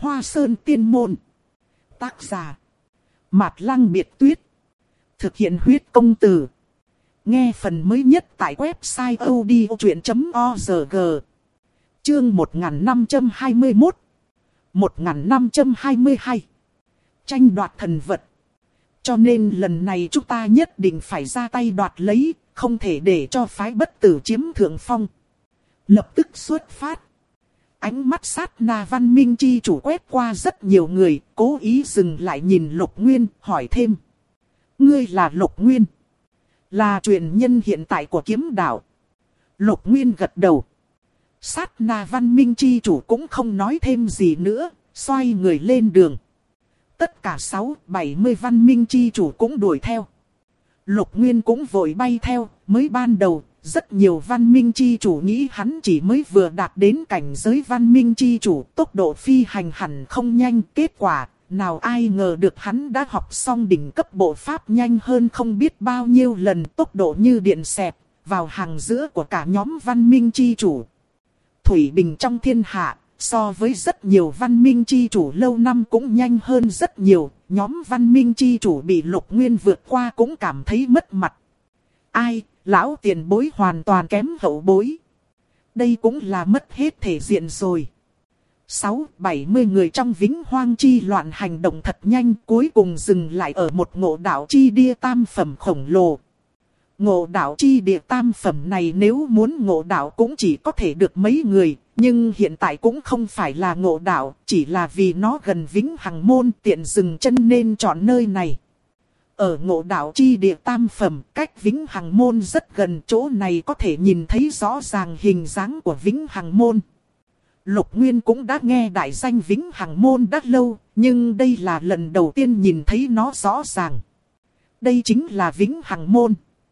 Hoa Sơn Tiên Môn. Tác giả Mạt Lăng Biệt Tuyết. Thực hiện huyết công từ. Nghe phần mới nhất tại website odchuyện.org. Chương 1521 1522 Tranh đoạt thần vật. Cho nên lần này chúng ta nhất định phải ra tay đoạt lấy, không thể để cho phái bất tử chiếm thượng phong. Lập tức xuất phát. Ánh mắt sát na văn minh chi chủ quét qua rất nhiều người, cố ý dừng lại nhìn Lục Nguyên, hỏi thêm. Ngươi là Lục Nguyên, là truyền nhân hiện tại của kiếm đạo. Lục Nguyên gật đầu. Sát na văn minh chi chủ cũng không nói thêm gì nữa, xoay người lên đường. Tất cả 6-70 văn minh chi chủ cũng đuổi theo. Lục Nguyên cũng vội bay theo. Mới ban đầu, rất nhiều văn minh chi chủ nghĩ hắn chỉ mới vừa đạt đến cảnh giới văn minh chi chủ, tốc độ phi hành hẳn không nhanh. Kết quả, nào ai ngờ được hắn đã học xong đỉnh cấp bộ pháp nhanh hơn không biết bao nhiêu lần, tốc độ như điện xẹt, vào hàng giữa của cả nhóm văn minh chi chủ. Thủy bình trong thiên hạ, so với rất nhiều văn minh chi chủ lâu năm cũng nhanh hơn rất nhiều. Nhóm văn minh chi chủ bị Lục Nguyên vượt qua cũng cảm thấy mất mặt. Ai, lão tiền bối hoàn toàn kém hậu bối. Đây cũng là mất hết thể diện rồi. 6-70 người trong Vĩnh Hoang chi loạn hành động thật nhanh, cuối cùng dừng lại ở một ngộ đạo chi địa tam phẩm khổng lồ. Ngộ đạo chi địa tam phẩm này nếu muốn ngộ đạo cũng chỉ có thể được mấy người, nhưng hiện tại cũng không phải là ngộ đạo, chỉ là vì nó gần Vĩnh Hằng Môn tiện dừng chân nên chọn nơi này. Ở ngộ đạo chi địa tam phẩm, cách Vĩnh Hằng Môn rất gần, chỗ này có thể nhìn thấy rõ ràng hình dáng của Vĩnh Hằng Môn. Lục Nguyên cũng đã nghe đại danh Vĩnh Hằng Môn đã lâu, nhưng đây là lần đầu tiên nhìn thấy nó rõ ràng. Đây chính là Vĩnh Hằng Môn.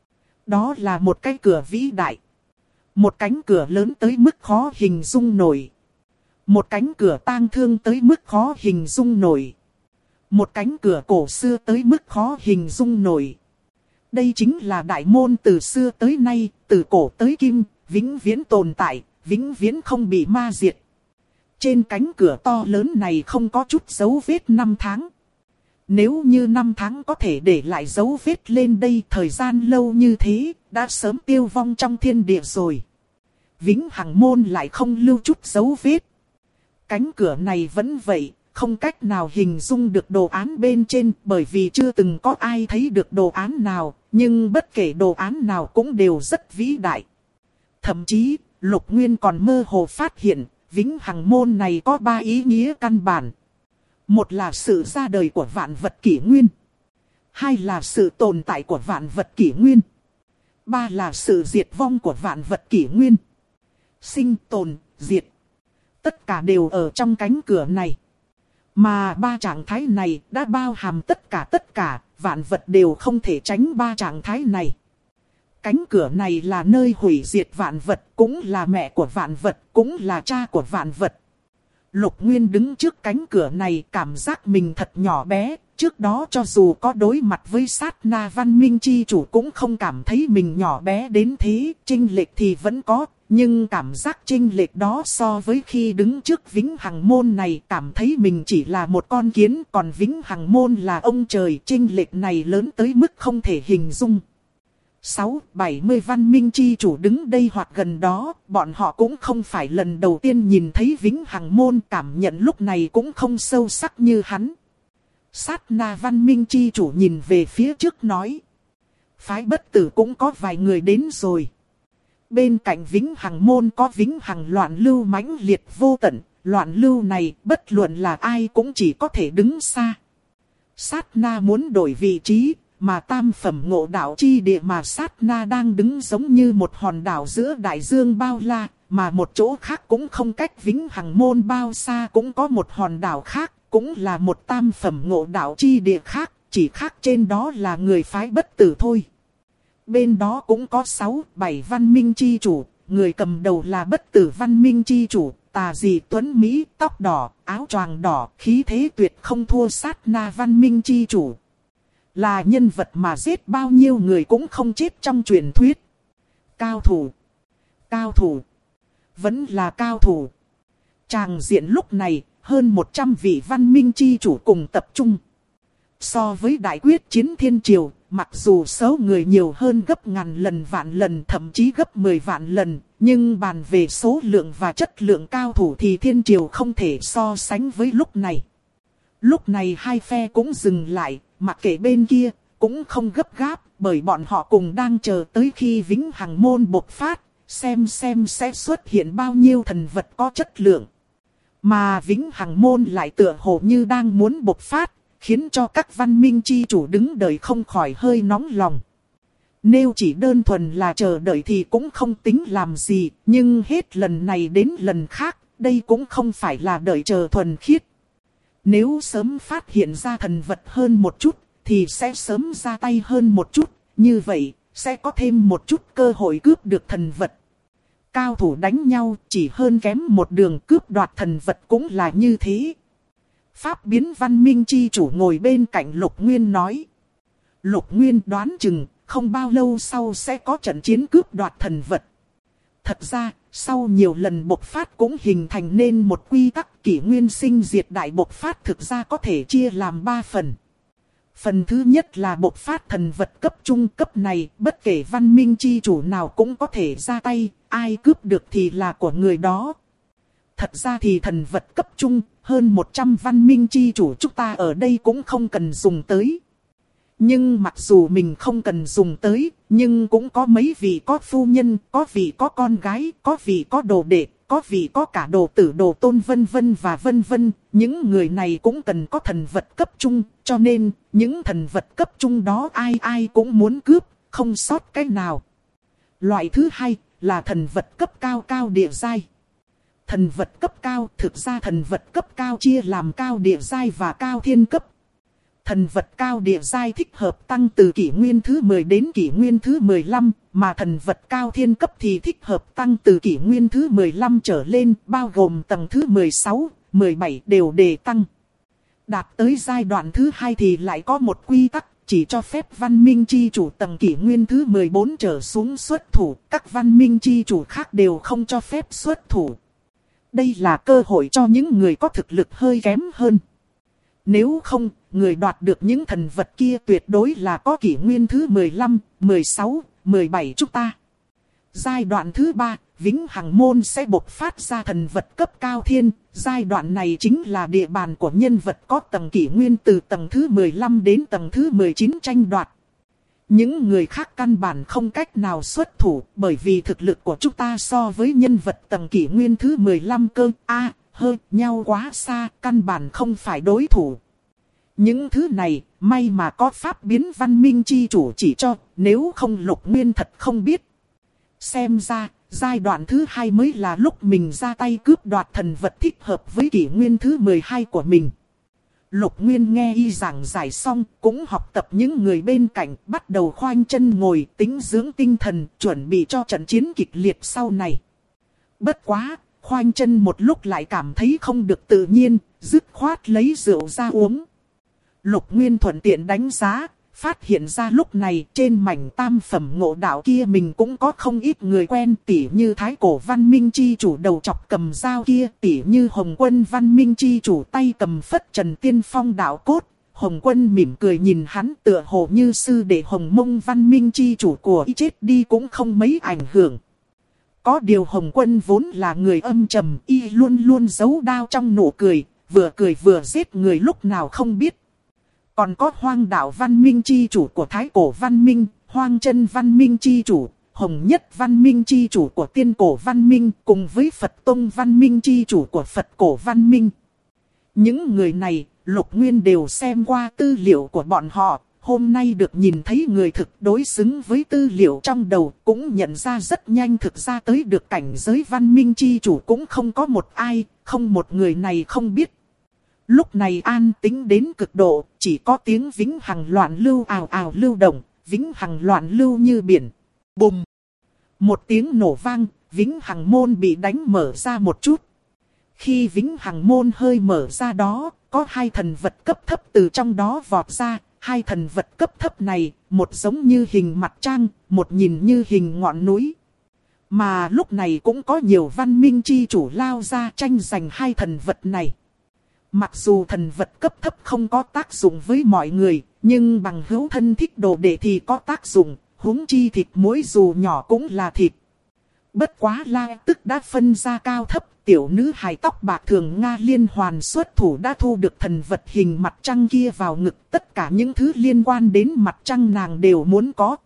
Đó là một cái cửa vĩ đại. Một cánh cửa lớn tới mức khó hình dung nổi. Một cánh cửa tang thương tới mức khó hình dung nổi. Một cánh cửa cổ xưa tới mức khó hình dung nổi. Đây chính là đại môn từ xưa tới nay, từ cổ tới kim, vĩnh viễn tồn tại, vĩnh viễn không bị ma diệt. Trên cánh cửa to lớn này không có chút dấu vết năm tháng. Nếu như năm tháng có thể để lại dấu vết lên đây, thời gian lâu như thế, đã sớm tiêu vong trong thiên địa rồi. Vĩnh Hằng Môn lại không lưu chút dấu vết. Cánh cửa này vẫn vậy, không cách nào hình dung được đồ án bên trên, bởi vì chưa từng có ai thấy được đồ án nào, nhưng bất kể đồ án nào cũng đều rất vĩ đại. Thậm chí, Lục Nguyên còn mơ hồ phát hiện, Vĩnh Hằng Môn này có 3 ý nghĩa căn bản. Một là sự ra đời của vạn vật kỷ nguyên. Hai là sự tồn tại của vạn vật kỷ nguyên. Ba là sự diệt vong của vạn vật kỷ nguyên. Sinh tồn, diệt. Tất cả đều ở trong cánh cửa này. Mà 3 trạng thái này đã bao hàm tất cả, vạn vật đều không thể tránh 3 trạng thái này. Cánh cửa này là nơi hủy diệt vạn vật, cũng là mẹ của vạn vật, cũng là cha của vạn vật. Lục Nguyên đứng trước cánh cửa này cảm giác mình thật nhỏ bé, trước đó cho dù có đối mặt với sát na văn minh chi chủ cũng không cảm thấy mình nhỏ bé đến thế, chênh lệch thì vẫn có, nhưng cảm giác chênh lệch đó so với khi đứng trước Vĩnh Hằng Môn này cảm thấy mình chỉ là một con kiến, còn Vĩnh Hằng Môn là ông trời, chênh lệch này lớn tới mức không thể hình dung. 6-70 văn minh chi chủ đứng đây hoặc gần đó, bọn họ cũng không phải lần đầu tiên nhìn thấy Vĩnh Hằng Môn, cảm nhận lúc này cũng không sâu sắc như hắn. Sát na văn minh chi chủ nhìn về phía trước nói. Phái bất tử cũng có vài người đến rồi. Bên cạnh Vĩnh Hằng Môn có Vĩnh Hằng loạn lưu mãnh liệt vô tận, loạn lưu này bất luận là ai cũng chỉ có thể đứng xa. Sát na muốn đổi vị trí. Mà tam phẩm ngộ đạo chi địa mà sát na đang đứng giống như một hòn đảo giữa đại dương bao la, mà một chỗ khác cũng không cách Vĩnh Hằng Môn bao xa cũng có một hòn đảo khác, cũng là một tam phẩm ngộ đạo chi địa khác, chỉ khác trên đó là người phái bất tử thôi. Bên đó cũng có 6-7 văn minh chi chủ, người cầm đầu là bất tử văn minh chi chủ, tà dị tuấn Mỹ, tóc đỏ, áo choàng đỏ, khí thế tuyệt không thua sát na văn minh chi chủ. Là nhân vật mà giết bao nhiêu người cũng không chết trong truyền thuyết. Cao thủ. Cao thủ. Vẫn là cao thủ. Tràng diện lúc này, hơn 100 vị văn minh chi chủ cùng tập trung. So với đại quyết chiến thiên triều, mặc dù số người nhiều hơn gấp ngàn lần vạn lần thậm chí gấp 10 vạn lần, nhưng bàn về số lượng và chất lượng cao thủ thì thiên triều không thể so sánh với lúc này. Lúc này hai phe cũng dừng lại, mặc kệ bên kia, cũng không gấp gáp, bởi bọn họ cùng đang chờ tới khi Vĩnh Hằng Môn bộc phát, xem sẽ xuất hiện bao nhiêu thần vật có chất lượng. Mà Vĩnh Hằng Môn lại tựa hồ như đang muốn bộc phát, khiến cho các văn minh chi chủ đứng đợi không khỏi hơi nóng lòng. Nếu chỉ đơn thuần là chờ đợi thì cũng không tính làm gì, nhưng hết lần này đến lần khác, đây cũng không phải là đợi chờ thuần khiết. Nếu sớm phát hiện ra thần vật hơn một chút, thì sẽ sớm ra tay hơn một chút, như vậy, sẽ có thêm một chút cơ hội cướp được thần vật. Cao thủ đánh nhau chỉ hơn kém một đường, cướp đoạt thần vật cũng là như thế. Pháp biến văn minh chi chủ ngồi bên cạnh Lục Nguyên nói. Lục Nguyên đoán chừng, không bao lâu sau sẽ có trận chiến cướp đoạt thần vật. Thật ra, sau nhiều lần bộc phát cũng hình thành nên một quy tắc kỷ nguyên sinh diệt đại bộc phát, thực ra có thể chia làm 3 phần. Phần thứ nhất là bộc phát thần vật cấp trung, cấp này, bất kể văn minh chi chủ nào cũng có thể ra tay, ai cướp được thì là của người đó. Thật ra thì thần vật cấp trung, hơn 100 văn minh chi chủ chúng ta ở đây cũng không cần dùng tới. Nhưng mặc dù mình không cần dùng tới, nhưng cũng có mấy vị có phu nhân, có vị có con gái, có vị có đồ đệ, có vị có cả đồ tử đồ tôn vân vân và vân vân. Những người này cũng cần có thần vật cấp trung, cho nên những thần vật cấp trung đó ai cũng muốn cướp, không sót cái nào. Loại thứ hai là thần vật cấp cao cao địa giai. Thần vật cấp cao, thực ra thần vật cấp cao chia làm cao địa giai và cao thiên cấp. Thần vật cao địa giai thích hợp tăng từ kỷ nguyên thứ 10 đến kỷ nguyên thứ 15, mà thần vật cao thiên cấp thì thích hợp tăng từ kỷ nguyên thứ 15 trở lên, bao gồm tầng thứ 16, 17 đều đề tăng. Đạt tới giai đoạn thứ 2 thì lại có một quy tắc, chỉ cho phép văn minh chi chủ tầng kỷ nguyên thứ 14 trở xuống xuất thủ, các văn minh chi chủ khác đều không cho phép xuất thủ. Đây là cơ hội cho những người có thực lực hơi kém hơn. Nếu không, người đoạt được những thần vật kia tuyệt đối là có kỷ nguyên thứ 15, 16, 17 chúng ta. Giai đoạn thứ 3, Vĩnh Hằng Môn sẽ bộc phát ra thần vật cấp cao thiên. Giai đoạn này chính là địa bàn của nhân vật có tầng kỷ nguyên từ tầng thứ 15 đến tầng thứ 19 tranh đoạt. Những người khác căn bản không cách nào xuất thủ, bởi vì thực lực của chúng ta so với nhân vật tầng kỷ nguyên thứ 15 cơ hơi nhau quá xa, căn bản không phải đối thủ. Những thứ này, may mà có pháp biến văn minh chi chủ chỉ cho, nếu không Lục Nguyên thật không biết. Xem ra, giai đoạn thứ 2 mới là lúc mình ra tay cướp đoạt thần vật thích hợp với kỷ nguyên thứ 12 của mình. Lục Nguyên nghe y giảng giải xong, cũng học tập những người bên cạnh, bắt đầu khoanh chân ngồi tĩnh dưỡng tinh thần, chuẩn bị cho trận chiến kịch liệt sau này. Bất quá, khoanh chân một lúc lại cảm thấy không được tự nhiên, dứt khoát lấy rượu ra uống. Lục Nguyên thuận tiện đánh giá, phát hiện ra lúc này trên mảnh tam phẩm ngộ đạo kia mình cũng có không ít người quen, tỉ như Thái Cổ Văn Minh chi chủ đầu chọc cầm dao kia, tỉ như Hồng Quân Văn Minh chi chủ tay cầm phất trần tiên phong đạo cốt. Hồng Quân mỉm cười nhìn hắn tựa hồ như sư đệ Hồng Mông Văn Minh chi chủ của y chết đi cũng không mấy ảnh hưởng. Có điều Hồng Quân vốn là người âm trầm, y luôn luôn giấu đao trong nụ cười vừa giết người lúc nào không biết. Còn có Hoang Đạo Văn Minh chi chủ của Thái Cổ Văn Minh, Hoang Chân Văn Minh chi chủ, Hồng Nhất Văn Minh chi chủ của Tiên Cổ Văn Minh, cùng với Phật Tông Văn Minh chi chủ của Phật Cổ Văn Minh. Những người này, Lục Nguyên đều xem qua tư liệu của bọn họ, hôm nay được nhìn thấy người thực đối xứng với tư liệu trong đầu, cũng nhận ra rất nhanh thực ra tới được cảnh giới Văn Minh chi chủ cũng không có một ai, không một người này không biết. Lúc này an tĩnh đến cực độ, chỉ có tiếng Vĩnh Hằng loạn lưu ào ào lưu động, Vĩnh Hằng loạn lưu như biển. Bùm! Một tiếng nổ vang, Vĩnh Hằng môn bị đánh mở ra một chút. Khi Vĩnh Hằng môn hơi mở ra đó, có hai thần vật cấp thấp từ trong đó vọt ra. Hai thần vật cấp thấp này, một giống như hình mặt trăng, một nhìn như hình ngọn núi. Mà lúc này cũng có nhiều văn minh chi chủ lao ra tranh giành hai thần vật này. Mặc dù thần vật cấp thấp không có tác dụng với mọi người, nhưng bằng hữu thân thích đồ đệ thì có tác dụng, huống chi thịt muối dù nhỏ cũng là thịt. Bất quá La Tức đã phân ra cao thấp, tiểu nữ hài tóc bạc thường Nga liên hoàn xuất thủ đã thu được thần vật hình mặt trăng kia vào ngực. Tất cả những thứ liên quan đến mặt trăng nàng đều muốn có.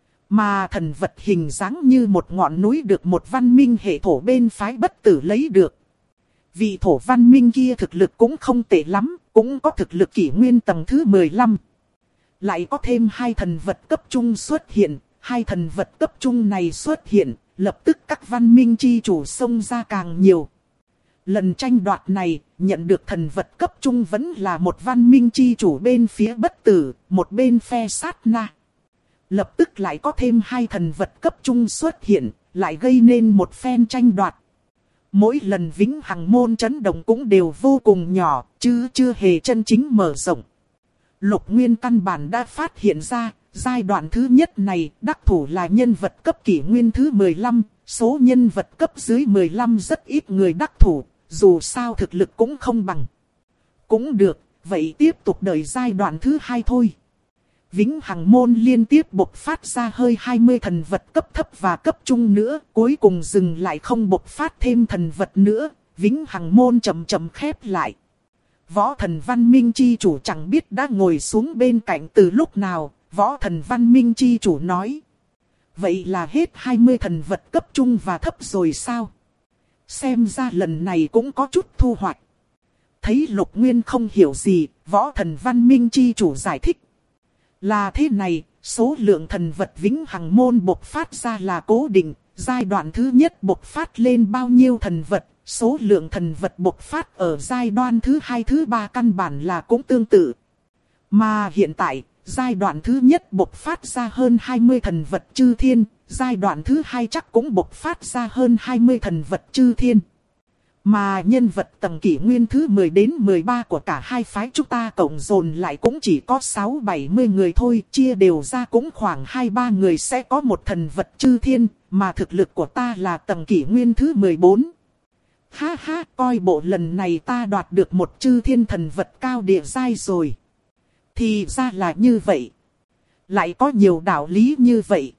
Mà thần vật hình dáng như một ngọn núi được một văn minh hệ thổ bên phái Bất Tử lấy được. Vị thổ văn minh kia thực lực cũng không tệ lắm, cũng có thực lực kỷ nguyên tầng thứ 15. Lại có thêm 2 thần vật cấp trung xuất hiện, 2 thần vật cấp trung này xuất hiện, lập tức các văn minh chi chủ xông ra càng nhiều. Lần tranh đoạt này, nhận được thần vật cấp trung vẫn là một văn minh chi chủ bên phía Bất Tử, một bên phe Sát Na. Lập tức lại có thêm 2 thần vật cấp trung xuất hiện, lại gây nên một phen tranh đoạt. Mỗi lần vĩnh hằng môn chấn động cũng đều vô cùng nhỏ, chứ chưa hề chân chính mở rộng. Lục Nguyên căn bản đã phát hiện ra, giai đoạn thứ nhất này đắc thủ là nhân vật cấp kỷ nguyên thứ 15, số nhân vật cấp dưới 15 rất ít người đắc thủ, dù sao thực lực cũng không bằng. Cũng được, vậy tiếp tục đợi giai đoạn thứ 2 thôi. Vĩnh hằng môn liên tiếp bộc phát ra hơi 20 thần vật cấp thấp và cấp trung nữa, cuối cùng dừng lại không bộc phát thêm thần vật nữa, vĩnh hằng môn chậm chậm khép lại. Võ thần văn minh chi chủ chẳng biết đã ngồi xuống bên cạnh từ lúc nào, võ thần văn minh chi chủ nói. Vậy là hết 20 thần vật cấp trung và thấp rồi sao? Xem ra lần này cũng có chút thu hoạch. Thấy Lục Nguyên không hiểu gì, võ thần văn minh chi chủ giải thích. Là thế này, số lượng thần vật vĩnh hằng môn bộc phát ra là cố định, giai đoạn thứ nhất bộc phát lên bao nhiêu thần vật, số lượng thần vật bộc phát ở giai đoạn thứ 2 thứ 3 căn bản là cũng tương tự. Mà hiện tại, giai đoạn thứ nhất bộc phát ra hơn 20 thần vật chư thiên, giai đoạn thứ 2 chắc cũng bộc phát ra hơn 20 thần vật chư thiên. Mà nhân vật tầng kỷ nguyên thứ 10 đến 13 của cả hai phái chúng ta cộng dồn lại cũng chỉ có 6-70 người thôi, chia đều ra cũng khoảng 2-3 người sẽ có một thần vật chư thiên, mà thực lực của ta là tầng kỷ nguyên thứ 14. Ha ha, coi bộ lần này ta đoạt được một chư thiên thần vật cao địa giai rồi. Thì ra là như vậy. Lại có nhiều đạo lý như vậy.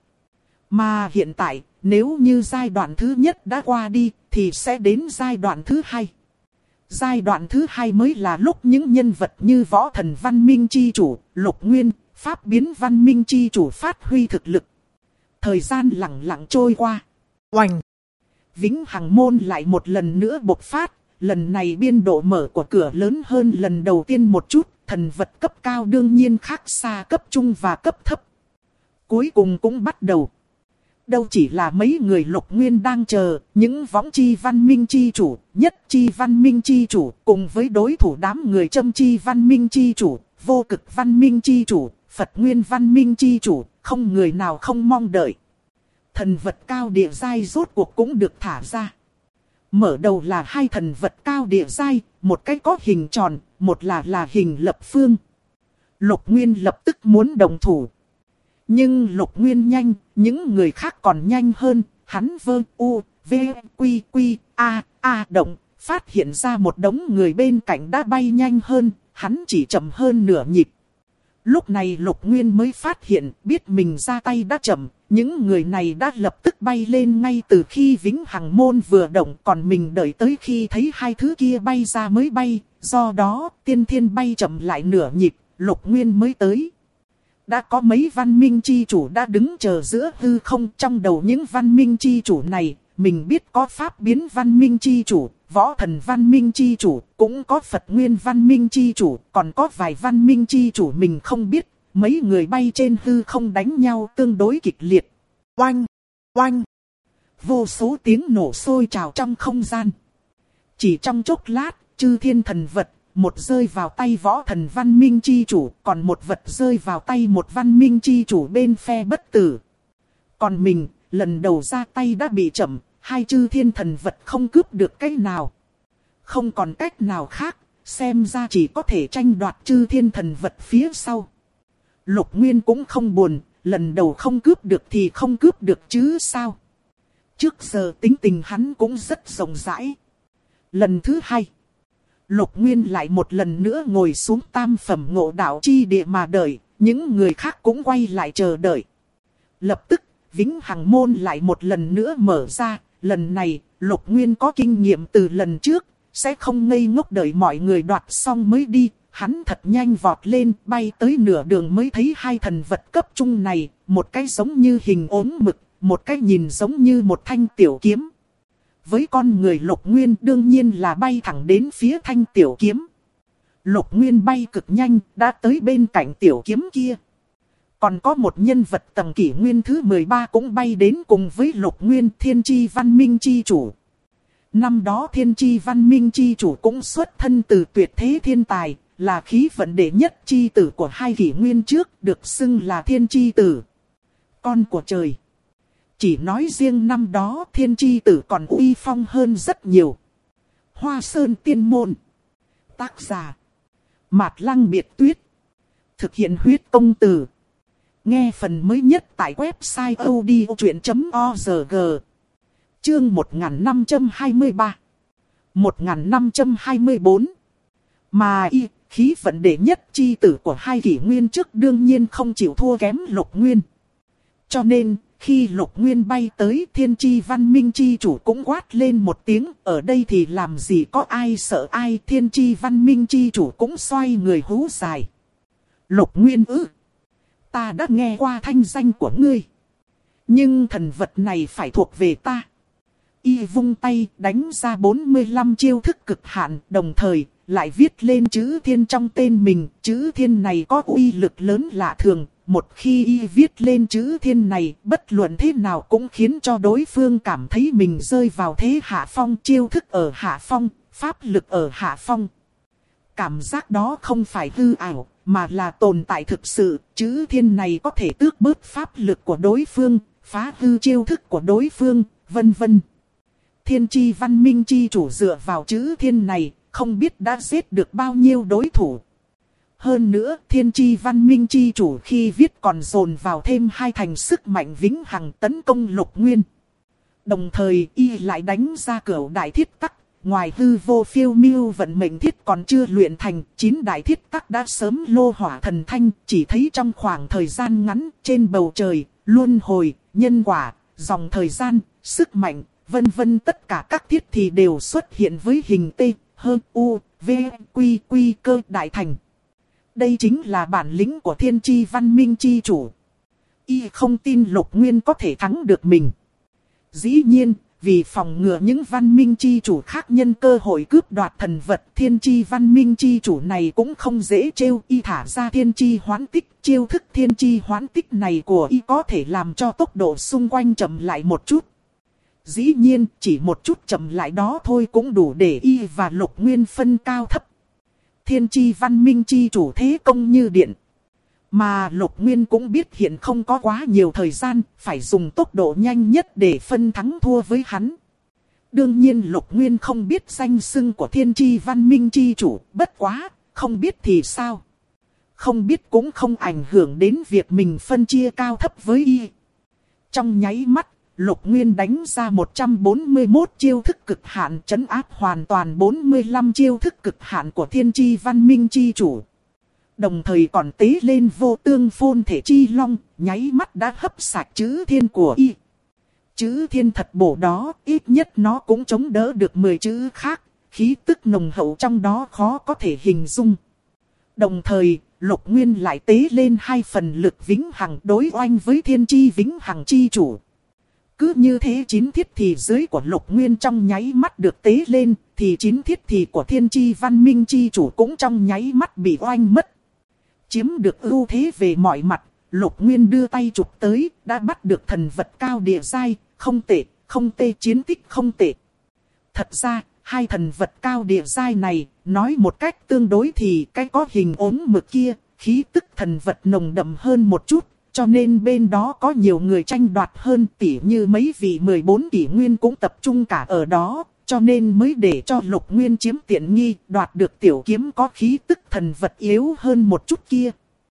Mà hiện tại, nếu như giai đoạn thứ nhất đã qua đi, thì sẽ đến giai đoạn thứ 2. Giai đoạn thứ 2 mới là lúc những nhân vật như võ thần văn minh chi chủ, Lục Nguyên, pháp biến văn minh chi chủ phát huy thực lực. Thời gian lặng lặng trôi qua. Oành! Vĩnh hằng môn lại một lần nữa bộc phát, lần này biên độ mở của cửa lớn hơn lần đầu tiên một chút, thần vật cấp cao đương nhiên khác xa cấp trung và cấp thấp. Cuối cùng cũng bắt đầu. Đâu chỉ là mấy người Lục Nguyên đang chờ, những võng chi văn minh chi chủ, nhất chi văn minh chi chủ, cùng với đối thủ đám người châm chi văn minh chi chủ, vô cực văn minh chi chủ, Phật nguyên văn minh chi chủ, không người nào không mong đợi. Thần vật cao địa giai rốt cuộc cũng được thả ra. Mở đầu là 2 thần vật cao địa giai, một cái có hình tròn, một là hình lập phương. Lục Nguyên lập tức muốn đồng thủ. Nhưng Lục Nguyên nhanh, những người khác còn nhanh hơn, hắn vơ u, v, quy quy, a động, phát hiện ra một đống người bên cạnh đã bay nhanh hơn, hắn chỉ chậm hơn nửa nhịp. Lúc này Lục Nguyên mới phát hiện biết mình ra tay đã chậm, những người này đã lập tức bay lên ngay từ khi vĩnh hằng môn vừa động, còn mình đợi tới khi thấy 2 thứ kia bay ra mới bay, do đó tiên thiên bay chậm lại nửa nhịp, Lục Nguyên mới tới. Đã có mấy văn minh chi chủ đã đứng chờ giữa hư không, trong đầu những văn minh chi chủ này, mình biết có pháp biến văn minh chi chủ, võ thần văn minh chi chủ, cũng có Phật nguyên văn minh chi chủ, còn có vài văn minh chi chủ mình không biết, mấy người bay trên hư không đánh nhau tương đối kịch liệt. Oanh! Oanh! Vô số tiếng nổ sôi trào trong không gian. Chỉ trong chốc lát, chư thiên thần vật, một rơi vào tay võ thần văn minh chi chủ, còn một vật rơi vào tay một văn minh chi chủ bên phe Bất Tử. Còn mình, lần đầu ra tay đã bị chậm, 2 chư thiên thần vật không cướp được cái nào. Không còn cách nào khác, xem ra chỉ có thể tranh đoạt chư thiên thần vật phía sau. Lục Nguyên cũng không buồn, lần đầu không cướp được thì không cướp được chứ sao. Trước giờ tính tình hắn cũng rất rộng rãi. Lần thứ 2, Lục Nguyên lại một lần nữa ngồi xuống tam phẩm ngộ đạo chi địa mà đợi, những người khác cũng quay lại chờ đợi. Lập tức, vĩnh hằng môn lại một lần nữa mở ra, lần này, Lục Nguyên có kinh nghiệm từ lần trước, sẽ không ngây ngốc đợi mọi người đoạt xong mới đi. Hắn thật nhanh vọt lên, bay tới nửa đường mới thấy hai thần vật cấp trung này, một cái giống như hình ốm mực, một cái nhìn giống như một thanh tiểu kiếm. Với con người Lục Nguyên đương nhiên là bay thẳng đến phía thanh tiểu kiếm. Lục Nguyên bay cực nhanh, đã tới bên cạnh tiểu kiếm kia. Còn có một nhân vật tầng kỷ nguyên thứ 13 cũng bay đến cùng với Lục Nguyên, Thiên Chi Văn Minh Chi Chủ. Năm đó Thiên Chi Văn Minh Chi Chủ cũng xuất thân từ tuyệt thế thiên tài, là khí vận đệ nhất chi tử của hai kỷ nguyên trước, được xưng là Thiên Chi Tử. Con của trời. Chỉ nói riêng năm đó Thiên Chi Tử còn uy phong hơn rất nhiều. Hoa Sơn Tiên Môn. Tác giả. Mạt Lăng Biệt Tuyết. Thực hiện huyết công từ. Nghe phần mới nhất tại website odchuyện.org. Chương 1523. 1524. Mà khí vận đệ nhất chi tử của hai kỷ nguyên trước đương nhiên không chịu thua kém Lục Nguyên. Cho nên, khi Lục Nguyên bay tới, Thiên Chi Văn Minh Chi Chủ cũng quát lên một tiếng. Ở đây thì làm gì có ai sợ ai. Thiên Chi Văn Minh Chi Chủ cũng xoay người hú dài. Lục Nguyên ư, ta đã nghe qua thanh danh của ngươi, nhưng thần vật này phải thuộc về ta. Y vung tay đánh ra 45 chiêu thức cực hạn, đồng thời lại viết lên chữ Thiên trong tên mình. Chữ Thiên này có uy lực lớn lạ thường. Một khi Y viết lên chữ Thiên này, bất luận thế nào cũng khiến cho đối phương cảm thấy mình rơi vào thế hạ phong. Chiêu thức ở hạ phong, pháp lực ở hạ phong. Cảm giác đó không phải hư ảo, mà là tồn tại thực sự. Chữ Thiên này có thể tước bớt pháp lực của đối phương, phá hư chiêu thức của đối phương, vân vân. Thiên Chi Văn Minh Chi Chủ dựa vào chữ Thiên này, không biết đã giết được bao nhiêu đối thủ. Hơn nữa, Thiên Chi Văn Minh Chi Chủ khi viết còn dồn vào thêm hai thành sức mạnh vĩnh hằng tấn công Lục Nguyên. Đồng thời, Y lại đánh ra cửu đại thiết tắc. Ngoài hư vô phiêu miêu vận mệnh thiết còn chưa luyện thành, 9 đại thiết tắc đã sớm lô hỏa thần thanh. Chỉ thấy trong khoảng thời gian ngắn, trên bầu trời, luân hồi, nhân quả, dòng thời gian, sức mạnh, vân vân, tất cả các thiết thì đều xuất hiện với hình T, H, U, V, Quy, Quy cơ đại thành. Đây chính là bản lĩnh của Thiên Chi Văn Minh Chi Chủ. Y không tin Lục Nguyên có thể thắng được mình. Dĩ nhiên, vì phòng ngừa những văn minh chi chủ khác nhân cơ hội cướp đoạt thần vật, Thiên Chi Văn Minh Chi Chủ này cũng không dễ trêu. Y thả ra Thiên Chi Hoán Tích. Chiêu thức Thiên Chi Hoán Tích này của Y có thể làm cho tốc độ xung quanh chậm lại một chút. Dĩ nhiên, chỉ một chút chậm lại đó thôi cũng đủ để Y và Lục Nguyên phân cao thấp. Thiên Chi Văn Minh Chi Chủ thế công như điện. Mà Lục Nguyên cũng biết hiện không có quá nhiều thời gian, phải dùng tốc độ nhanh nhất để phân thắng thua với hắn. Đương nhiên Lục Nguyên không biết danh xưng của Thiên Chi Văn Minh Chi Chủ, bất quá, không biết thì sao. Không biết cũng không ảnh hưởng đến việc mình phân chia cao thấp với Y. Trong nháy mắt, Lục Nguyên đánh ra 141 chiêu thức cực hạn, trấn áp hoàn toàn 45 chiêu thức cực hạn của Thiên Chi Văn Minh Chi Chủ. Đồng thời còn tế lên vô tương phôn thể chi long, nháy mắt đã hấp sạch chữ Thiên của Y. Chữ Thiên thật bổ đó, ít nhất nó cũng chống đỡ được 10 chữ khác, khí tức nồng hậu trong đó khó có thể hình dung. Đồng thời, Lục Nguyên lại tế lên 2 phần lực vĩnh hằng đối oanh với Thiên Chi Vĩnh Hằng Chi Chủ. Cứ như thế 9 thiết thì dưới của Lục Nguyên trong nháy mắt được tế lên, thì 9 thiết thì của Thiên Chi Văn Minh Chi Chủ cũng trong nháy mắt bị oanh mất. Chiếm được ưu thế về mọi mặt, Lục Nguyên đưa tay chụp tới, đã bắt được thần vật cao địa giai, không tệ, không tệ, chiến tích không tệ. Thật ra, hai thần vật cao địa giai này, nói một cách tương đối thì cái có hình ốm mực kia, khí tức thần vật nồng đậm hơn một chút. Cho nên bên đó có nhiều người tranh đoạt hơn, tỉ như mấy vị 14 kỷ nguyên cũng tập trung cả ở đó, cho nên mới để cho Lục Nguyên chiếm tiện nghi, đoạt được tiểu kiếm có khí tức thần vật yếu hơn một chút kia.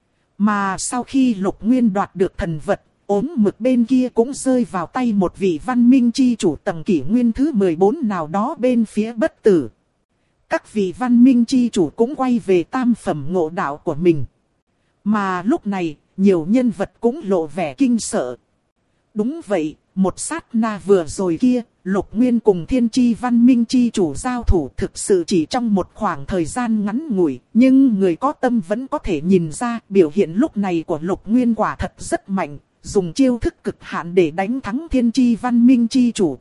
Mà sau khi Lục Nguyên đoạt được thần vật, ốm mực bên kia cũng rơi vào tay một vị văn minh chi chủ tầng kỷ nguyên thứ 14 nào đó bên phía bất tử. Các vị văn minh chi chủ cũng quay về tam phẩm ngộ đạo của mình. Mà lúc này, nhiều nhân vật cũng lộ vẻ kinh sợ. Đúng vậy, một sát na vừa rồi kia, Lục Nguyên cùng Thiên Chi văn minh chi chủ giao thủ thực sự chỉ trong một khoảng thời gian ngắn ngủi. Nhưng người có tâm vẫn có thể nhìn ra biểu hiện lúc này của Lục Nguyên quả thật rất mạnh. Dùng chiêu thức cực hạn để đánh thắng Thiên Chi văn minh chi chủ,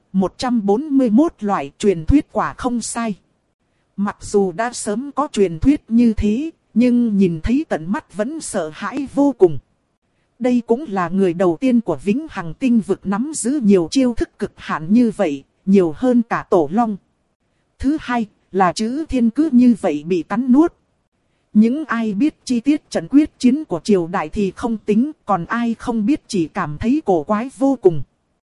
141 loại truyền thuyết quả không sai. Mặc dù đã sớm có truyền thuyết như thế, nhưng nhìn thấy tận mắt vẫn sợ hãi vô cùng. Đây cũng là người đầu tiên của Vĩnh Hằng Tinh vực nắm giữ nhiều chiêu thức cực hạn như vậy, nhiều hơn cả Tổ Long. Thứ hai là chữ thiên cứ như vậy bị cắn nuốt. Những ai biết chi tiết trận quyết chiến của triều đại thì không tính, còn ai không biết chỉ cảm thấy cổ quái vô cùng.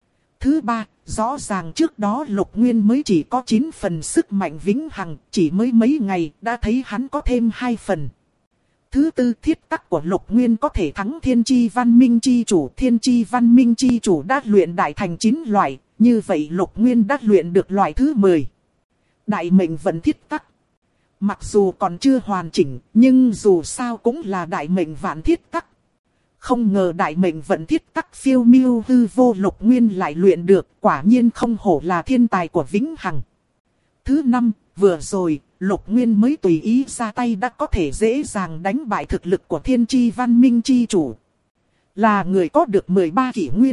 Thứ ba, rõ ràng trước đó Lục Nguyên mới chỉ có 9 phần sức mạnh vĩnh hằng, chỉ mới mấy ngày đã thấy hắn có thêm 2 phần. Thứ tư, thiết tắc của Lục Nguyên có thể thắng Thiên Chi văn minh chi chủ. Thiên Chi văn minh chi chủ đã luyện đại thành 9 loại, như vậy Lục Nguyên đã luyện được loại thứ 10. Đại mệnh vận thiết tắc. Mặc dù còn chưa hoàn chỉnh, nhưng dù sao cũng là đại mệnh vạn thiết tắc. Không ngờ đại mệnh vận thiết tắc phiêu miêu hư vô Lục Nguyên lại luyện được, quả nhiên không hổ là thiên tài của Vĩnh Hằng. Thứ năm, vừa rồi, Lục Nguyên mới tùy ý ra tay đã có thể dễ dàng đánh bại thực lực của Thiên Chi văn minh chi chủ. Là người có được 13 kỷ nguyên.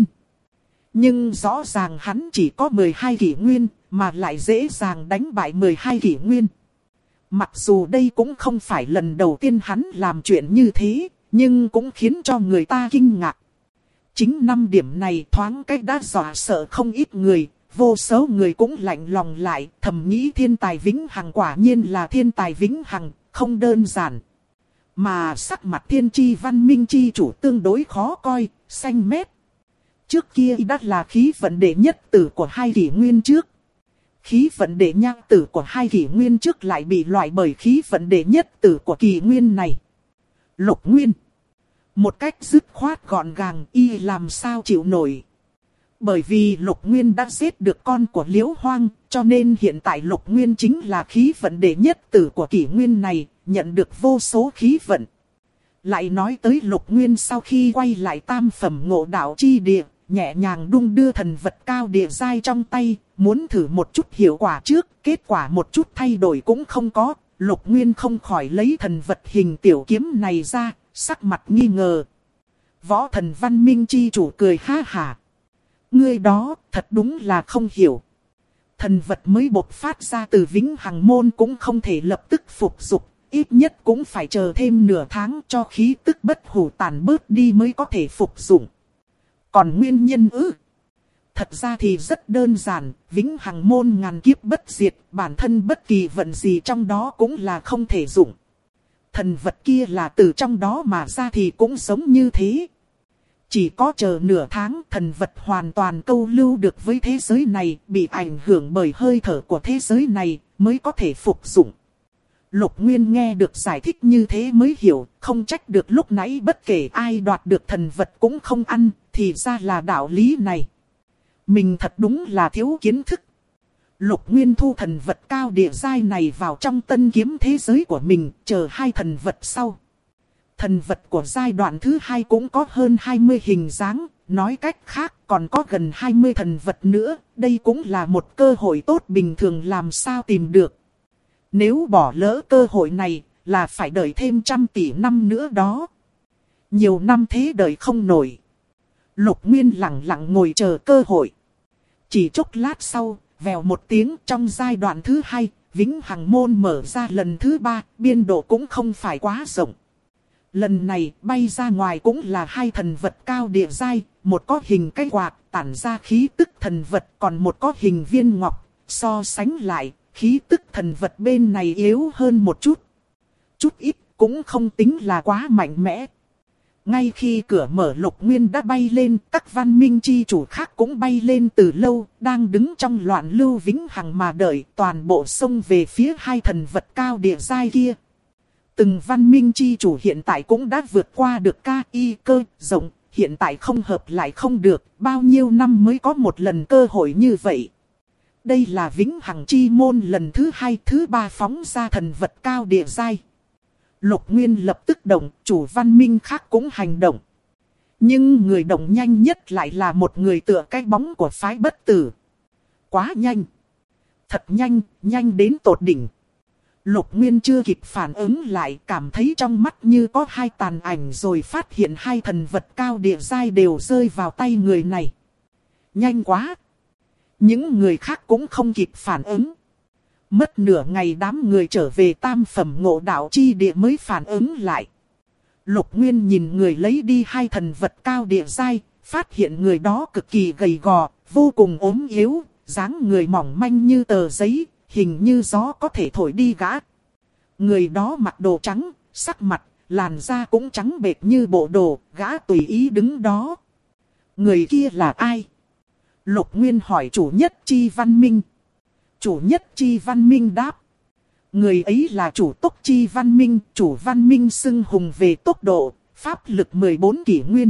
Nhưng rõ ràng hắn chỉ có 12 kỷ nguyên, mà lại dễ dàng đánh bại 12 kỷ nguyên. Mặc dù đây cũng không phải lần đầu tiên hắn làm chuyện như thế, nhưng cũng khiến cho người ta kinh ngạc. Chính 5 điểm này thoáng cách đã dọa sợ không ít người, vô số người cũng lạnh lòng lại, thầm nghĩ thiên tài vĩnh hằng quả nhiên là thiên tài vĩnh hằng, không đơn giản. Mà sắc mặt Thiên Chi văn minh chi chủ tương đối khó coi, xanh mét. Trước kia đã là khí vận đệ nhất tử của 2 kỷ nguyên trước. Khí vận đệ nhang tử của 2 kỷ nguyên trước lại bị loại bởi khí vận đệ nhất tử của kỷ nguyên này. Lục Nguyên. Một cách dứt khoát gọn gàng y làm sao chịu nổi. Bởi vì Lục Nguyên đã giết được con của Liễu Hoang, cho nên hiện tại Lục Nguyên chính là khí vận đệ nhất tử của kỷ nguyên này, nhận được vô số khí vận. Lại nói tới Lục Nguyên sau khi quay lại tam phẩm ngộ đạo chi địa, nhẹ nhàng đung đưa thần vật cao địa giai trong tay, muốn thử một chút hiệu quả trước, kết quả một chút thay đổi cũng không có. Lục Nguyên không khỏi lấy thần vật hình tiểu kiếm này ra, sắc mặt nghi ngờ. Võ thần văn minh chi chủ cười ha hả. Ngươi đó, thật đúng là không hiểu. Thần vật mới bộc phát ra từ Vĩnh Hằng môn cũng không thể lập tức phục dụng, ít nhất cũng phải chờ thêm nửa tháng cho khí tức bất hủ tàn bớt đi mới có thể phục dụng. Còn nguyên nhân ư? Thật ra thì rất đơn giản, Vĩnh Hằng môn ngàn kiếp bất diệt, bản thân bất kỳ vận gì trong đó cũng là không thể dụng. Thần vật kia là từ trong đó mà ra thì cũng giống như thế. Chỉ có chờ nửa tháng thần vật hoàn toàn câu lưu được với thế giới này, bị ảnh hưởng bởi hơi thở của thế giới này mới có thể phục dụng. Lục Nguyên nghe được giải thích như thế mới hiểu, không trách được lúc nãy bất kể ai đoạt được thần vật cũng không ăn, thì ra là đạo lý này. Mình thật đúng là thiếu kiến thức. Lục Nguyên thu thần vật cao địa giai này vào trong tân kiếm thế giới của mình, chờ 2 thần vật sau. Thần vật của giai đoạn thứ 2 cũng có hơn 20 hình dáng, nói cách khác còn có gần 20 thần vật nữa, đây cũng là một cơ hội tốt bình thường làm sao tìm được. Nếu bỏ lỡ cơ hội này là phải đợi thêm 100 tỷ năm nữa đó. Nhiều năm thế đợi không nổi. Lục Nguyên lặng lặng ngồi chờ cơ hội. Chỉ chốc lát sau, vèo một tiếng trong giai đoạn thứ 2, Vĩnh Hằng môn mở ra lần thứ 3, biên độ cũng không phải quá rộng. Lần này bay ra ngoài cũng là 2 thần vật cao địa giai, một có hình cái quạt tản ra khí tức thần vật, còn một có hình viên ngọc, so sánh lại, khí tức thần vật bên này yếu hơn một chút. Chút ít cũng không tính là quá mạnh mẽ. Ngay khi cửa mở Lục Nguyên đã bay lên, các văn minh chi chủ khác cũng bay lên từ lâu, đang đứng trong loạn lưu Vĩnh Hằng mà đợi, toàn bộ xông về phía 2 thần vật cao địa giai kia. Từng văn minh chi chủ hiện tại cũng đã vượt qua được KI cơ rộng, hiện tại không hợp lại không được, bao nhiêu năm mới có một lần cơ hội như vậy. Đây là vĩnh hằng chi môn lần thứ 2 thứ 3 phóng ra thần vật cao địa giai. Lục Nguyên lập tức động, chủ văn minh khác cũng hành động. Nhưng người động nhanh nhất lại là một người tựa cái bóng của phái bất tử. Quá nhanh. Thật nhanh, nhanh đến tột đỉnh. Lục Nguyên chưa kịp phản ứng lại, cảm thấy trong mắt như có hai tàn ảnh, rồi phát hiện hai thần vật cao địa giai đều rơi vào tay người này. Nhanh quá. Những người khác cũng không kịp phản ứng. Mất nửa ngày đám người trở về tam phẩm ngộ đạo chi địa mới phản ứng lại. Lục Nguyên nhìn người lấy đi hai thần vật cao địa giai, phát hiện người đó cực kỳ gầy gò, vô cùng ốm yếu, dáng người mỏng manh như tờ giấy, hình như gió có thể thổi đi gã. Người đó mặc đồ trắng, sắc mặt, làn da cũng trắng bệch như bộ đồ, gã tùy ý đứng đó. Người kia là ai? Lục Nguyên hỏi chủ nhất chi văn minh. Chủ nhất chi văn minh đáp. Người ấy là chủ tốc chi văn minh, chủ văn minh xưng hùng về tốc độ, pháp lực 14 kỷ nguyên.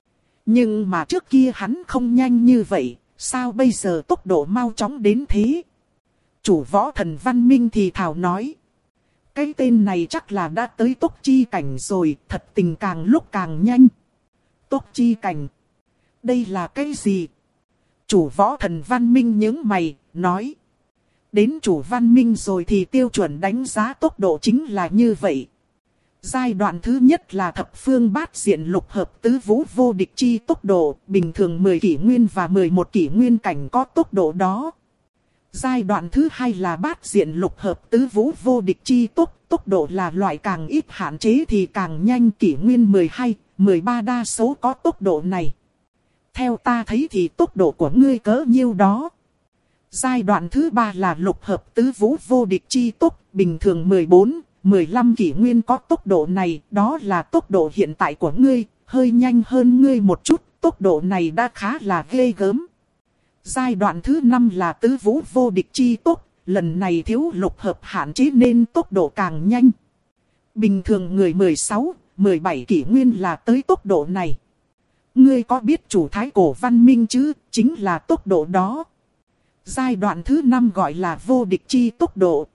Nhưng mà trước kia hắn không nhanh như vậy, sao bây giờ tốc độ mau chóng đến thế? Chủ võ thần văn minh thì thào nói. Cái tên này chắc là đã tới tốc chi cảnh rồi, thật tình càng lúc càng nhanh. Tốc chi cảnh. Đây là cái gì? Chủ võ thần văn minh nhướng mày, nói. Đến chủ văn minh rồi thì tiêu chuẩn đánh giá tốc độ chính là như vậy. Giai đoạn thứ nhất là thập phương bát diện lục hợp tứ vũ vô địch chi tốc độ, bình thường 10 kỷ nguyên và 11 kỷ nguyên cảnh có tốc độ đó. Giai đoạn thứ hai là bát diện lục hợp tứ vũ vô địch chi tốc độ là loại càng ít hạn chế thì càng nhanh, kỷ nguyên 12, 13 đa số có tốc độ này. Theo ta thấy thì tốc độ của ngươi cỡ nhiêu đó. Giai đoạn thứ ba là lục hợp tứ vũ vô địch chi tốc, bình thường 14, 15 kỷ nguyên có tốc độ này, đó là tốc độ hiện tại của ngươi, hơi nhanh hơn ngươi một chút, tốc độ này đã khá là ghê gớm. Giai đoạn thứ 5 là tứ vũ vô địch chi tốc, lần này thiếu lục hợp hạn chế nên tốc độ càng nhanh. Bình thường người 16, 17 kỷ nguyên là tới tốc độ này. Ngươi có biết chủ thái cổ văn minh chứ, chính là tốc độ đó. Giai đoạn thứ 5 gọi là vô địch chi tốc độ.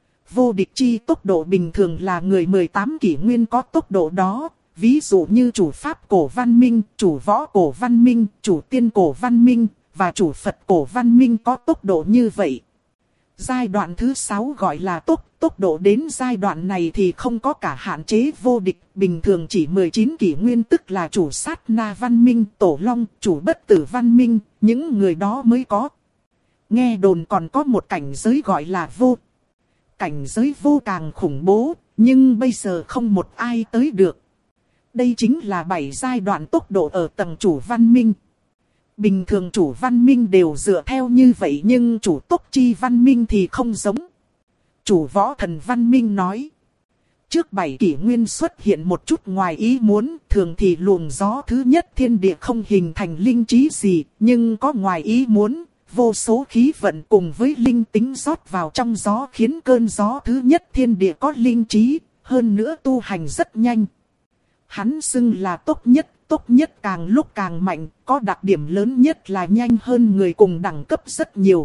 Vô địch chi tốc độ bình thường là người 18 kỷ nguyên có tốc độ đó. Ví dụ như chủ pháp cổ văn minh, chủ võ cổ văn minh, chủ tiên cổ văn minh và chủ Phật cổ văn minh có tốc độ như vậy. Giai đoạn thứ 6 gọi là tốc độ đến giai đoạn này thì không có cả hạn chế vô địch, bình thường chỉ 19 kỷ nguyên tức là chủ sát na văn minh, tổ long, chủ bất tử văn minh, những người đó mới có. Nghe đồn còn có một cảnh giới gọi là vô. Cảnh giới vô càng khủng bố, nhưng bây giờ không một ai tới được. Đây chính là 7 giai đoạn tốc độ ở tầng chủ văn minh. Bình thường chủ văn minh đều dựa theo như vậy nhưng chủ tốc chi văn minh thì không giống. Chủ võ thần văn minh nói. Trước 7 kỷ nguyên xuất hiện một chút ngoài ý muốn, thường thì luồng gió thứ nhất thiên địa không hình thành linh trí gì, nhưng có ngoài ý muốn, vô số khí vận cùng với linh tính rót vào trong gió khiến cơn gió thứ nhất thiên địa có linh trí, hơn nữa tu hành rất nhanh. Hắn xưng là tốc nhất càng lúc càng mạnh, có đặc điểm lớn nhất là nhanh hơn người cùng đẳng cấp rất nhiều.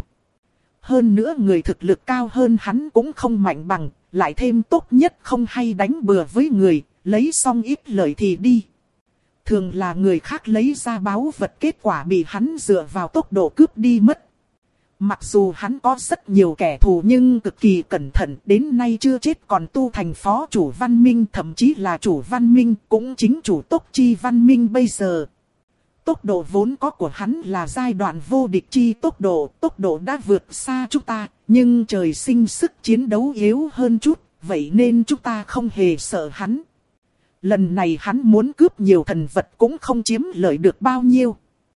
Hơn nữa người thực lực cao hơn hắn cũng không mạnh bằng, lại thêm tốc nhất không hay đánh bừa với người, lấy xong ít lợi thì đi. Thường là người khác lấy ra báu vật kết quả bị hắn dựa vào tốc độ cướp đi mất. Mặc dù hắn có rất nhiều kẻ thù nhưng cực kỳ cẩn thận, đến nay chưa chết còn tu thành phó chủ văn minh, thậm chí là chủ văn minh, cũng chính chủ tốc chi văn minh bây giờ. Tốc độ vốn có của hắn là giai đoạn vô địch chi tốc độ đã vượt xa chúng ta, nhưng trời sinh sức chiến đấu yếu hơn chút, vậy nên chúng ta không hề sợ hắn. Lần này hắn muốn cướp nhiều thần vật cũng không chiếm lợi được bao nhiêu.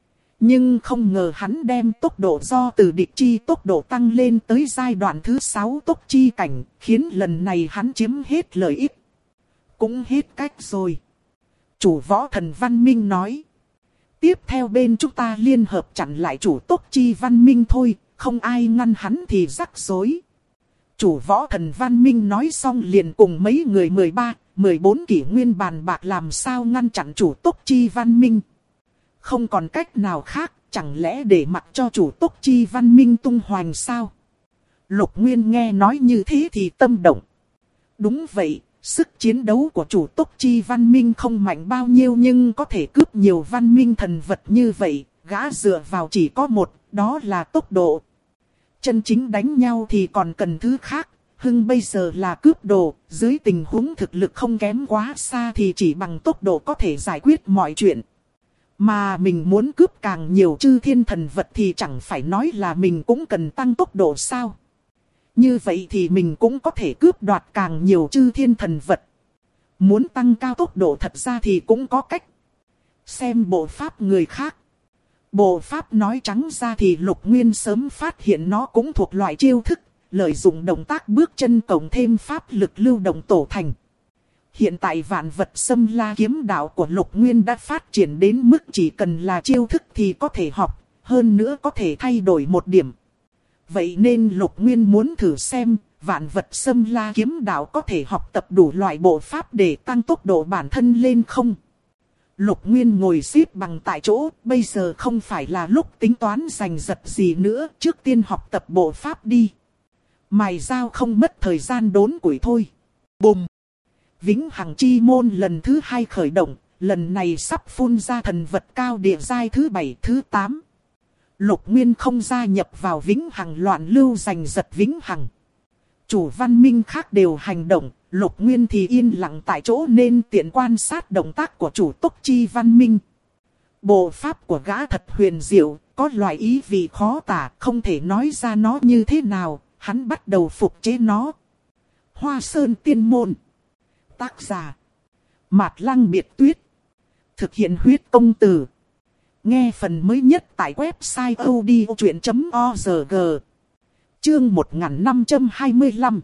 Nhưng không ngờ hắn đem tốc độ do từ địch chi tốc độ tăng lên tới giai đoạn thứ 6 tốc chi cảnh, khiến lần này hắn chiếm hết lợi ích. Cũng hết cách rồi. Chủ võ thần văn minh nói. Tiếp theo bên chúng ta liên hợp chặn lại chủ tốc chi văn minh thôi, không ai ngăn hắn thì rắc rối. Chủ võ thần văn minh nói xong liền cùng mấy người 13, 14 kỷ nguyên bàn bạc làm sao ngăn chặn chủ tốc chi văn minh. Không còn cách nào khác, chẳng lẽ để mặc cho chủ tốc chi văn minh tung hoành sao? Lục Nguyên nghe nói như thế thì tâm động. Đúng vậy, sức chiến đấu của chủ tốc chi văn minh không mạnh bao nhiêu nhưng có thể cướp nhiều văn minh thần vật như vậy, gã dựa vào chỉ có một, đó là tốc độ. Chân chính đánh nhau thì còn cần thứ khác, Hưng bây giờ là cướp đồ, dưới tình huống thực lực không kém quá xa thì chỉ bằng tốc độ có thể giải quyết mọi chuyện. Mà mình muốn cướp càng nhiều chư thiên thần vật thì chẳng phải nói là mình cũng cần tăng tốc độ sao? Như vậy thì mình cũng có thể cướp đoạt càng nhiều chư thiên thần vật. Muốn tăng cao tốc độ thật ra thì cũng có cách. Xem bộ pháp người khác. Bộ pháp nói trắng ra thì Lục Nguyên sớm phát hiện nó cũng thuộc loại chiêu thức, lợi dụng động tác bước chân cộng thêm pháp lực lưu động tổ thành. Hiện tại vạn vật xâm la kiếm đạo của Lục Nguyên đã phát triển đến mức chỉ cần là chiêu thức thì có thể học, hơn nữa có thể thay đổi một điểm. Vậy nên Lục Nguyên muốn thử xem, vạn vật xâm la kiếm đạo có thể học tập đủ loại bộ pháp để tăng tốc độ bản thân lên không? Lục Nguyên ngồi xếp bằng tại chỗ, bây giờ không phải là lúc tính toán giành giật gì nữa, trước tiên học tập bộ pháp đi. Mài dao không mất thời gian đốn củi thôi. Bùm! Vĩnh Hằng Chi Môn lần thứ 2 khởi động, lần này sắp phun ra thần vật cao địa giai thứ 7, thứ 8. Lục Nguyên không gia nhập vào Vĩnh Hằng loạn lưu giành giật Vĩnh Hằng. Chủ văn minh khác đều hành động, Lục Nguyên thì yên lặng tại chỗ nên tiện quan sát động tác của chủ tốc chi văn minh. Bộ pháp của gã thật huyền diệu, có loại ý vị khó tả, không thể nói ra nó như thế nào, hắn bắt đầu phục chế nó. Hoa Sơn Tiên Môn. Tác giả Mạt Lăng Biệt Tuyết. Thực hiện huyết công từ. Nghe phần mới nhất tại website odchuyện.org. Chương 1525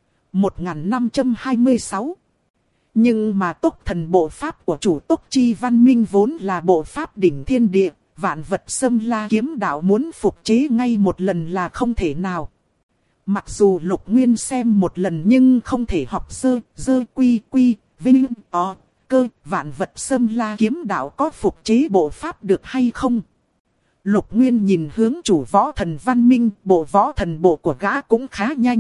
1526. Nhưng mà tốc thần bộ pháp của chủ tốc chi văn minh vốn là bộ pháp đỉnh thiên địa, vạn vật xâm la kiếm đạo muốn phục chế ngay một lần là không thể nào. Mặc dù Lục Nguyên xem một lần nhưng không thể học dơ quy vinh cơ vạn vật xâm la kiếm đạo có phục chế bộ pháp được hay không. Lục Nguyên nhìn hướng chủ võ thần văn minh, bộ võ thần bộ của gã cũng khá nhanh.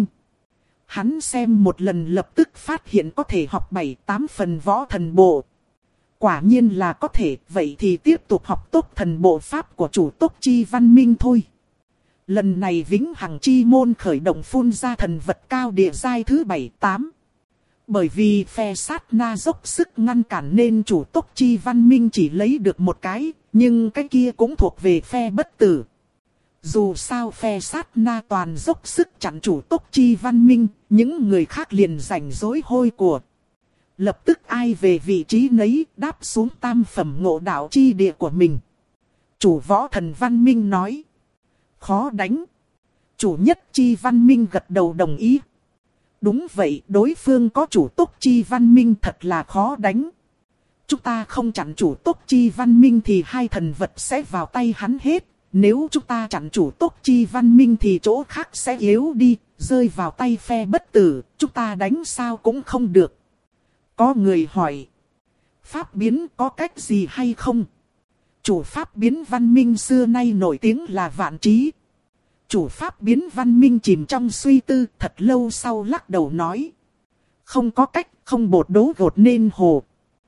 Hắn xem một lần lập tức phát hiện có thể học 7-8 phần võ thần bộ. Quả nhiên là có thể, vậy thì tiếp tục học tốc thần bộ pháp của chủ tốc chi văn minh thôi. Lần này Vĩnh Hằng Chi Môn khởi động phun ra thần vật cao địa giai thứ 7-8. Bởi vì phe sát na dốc sức ngăn cản nên chủ tốc chi văn minh chỉ lấy được một cái, nhưng cái kia cũng thuộc về phe bất tử. Dù sao phe sát na toàn dốc sức chặn chủ tốc chi văn minh, những người khác liền rảnh rỗi hôi của. Lập tức ai về vị trí nấy đáp xuống tam phẩm ngộ đạo chi địa của mình. Chủ võ thần văn minh nói. Khó đánh. Chủ nhất chi văn minh gật đầu đồng ý. Đúng vậy, đối phương có chủ tốc chi văn minh thật là khó đánh. Chúng ta không chặn chủ tốc chi văn minh thì hai thần vật sẽ vào tay hắn hết. Nếu chúng ta chặn chủ tốc chi văn minh thì chỗ khác sẽ yếu đi, rơi vào tay phe bất tử, chúng ta đánh sao cũng không được. Có người hỏi, pháp biến có cách gì hay không? Chủ pháp biến văn minh xưa nay nổi tiếng là vạn trí. Chủ pháp biến văn minh chìm trong suy tư thật lâu sau lắc đầu nói. Không có cách, không bột đố gột nên hồ.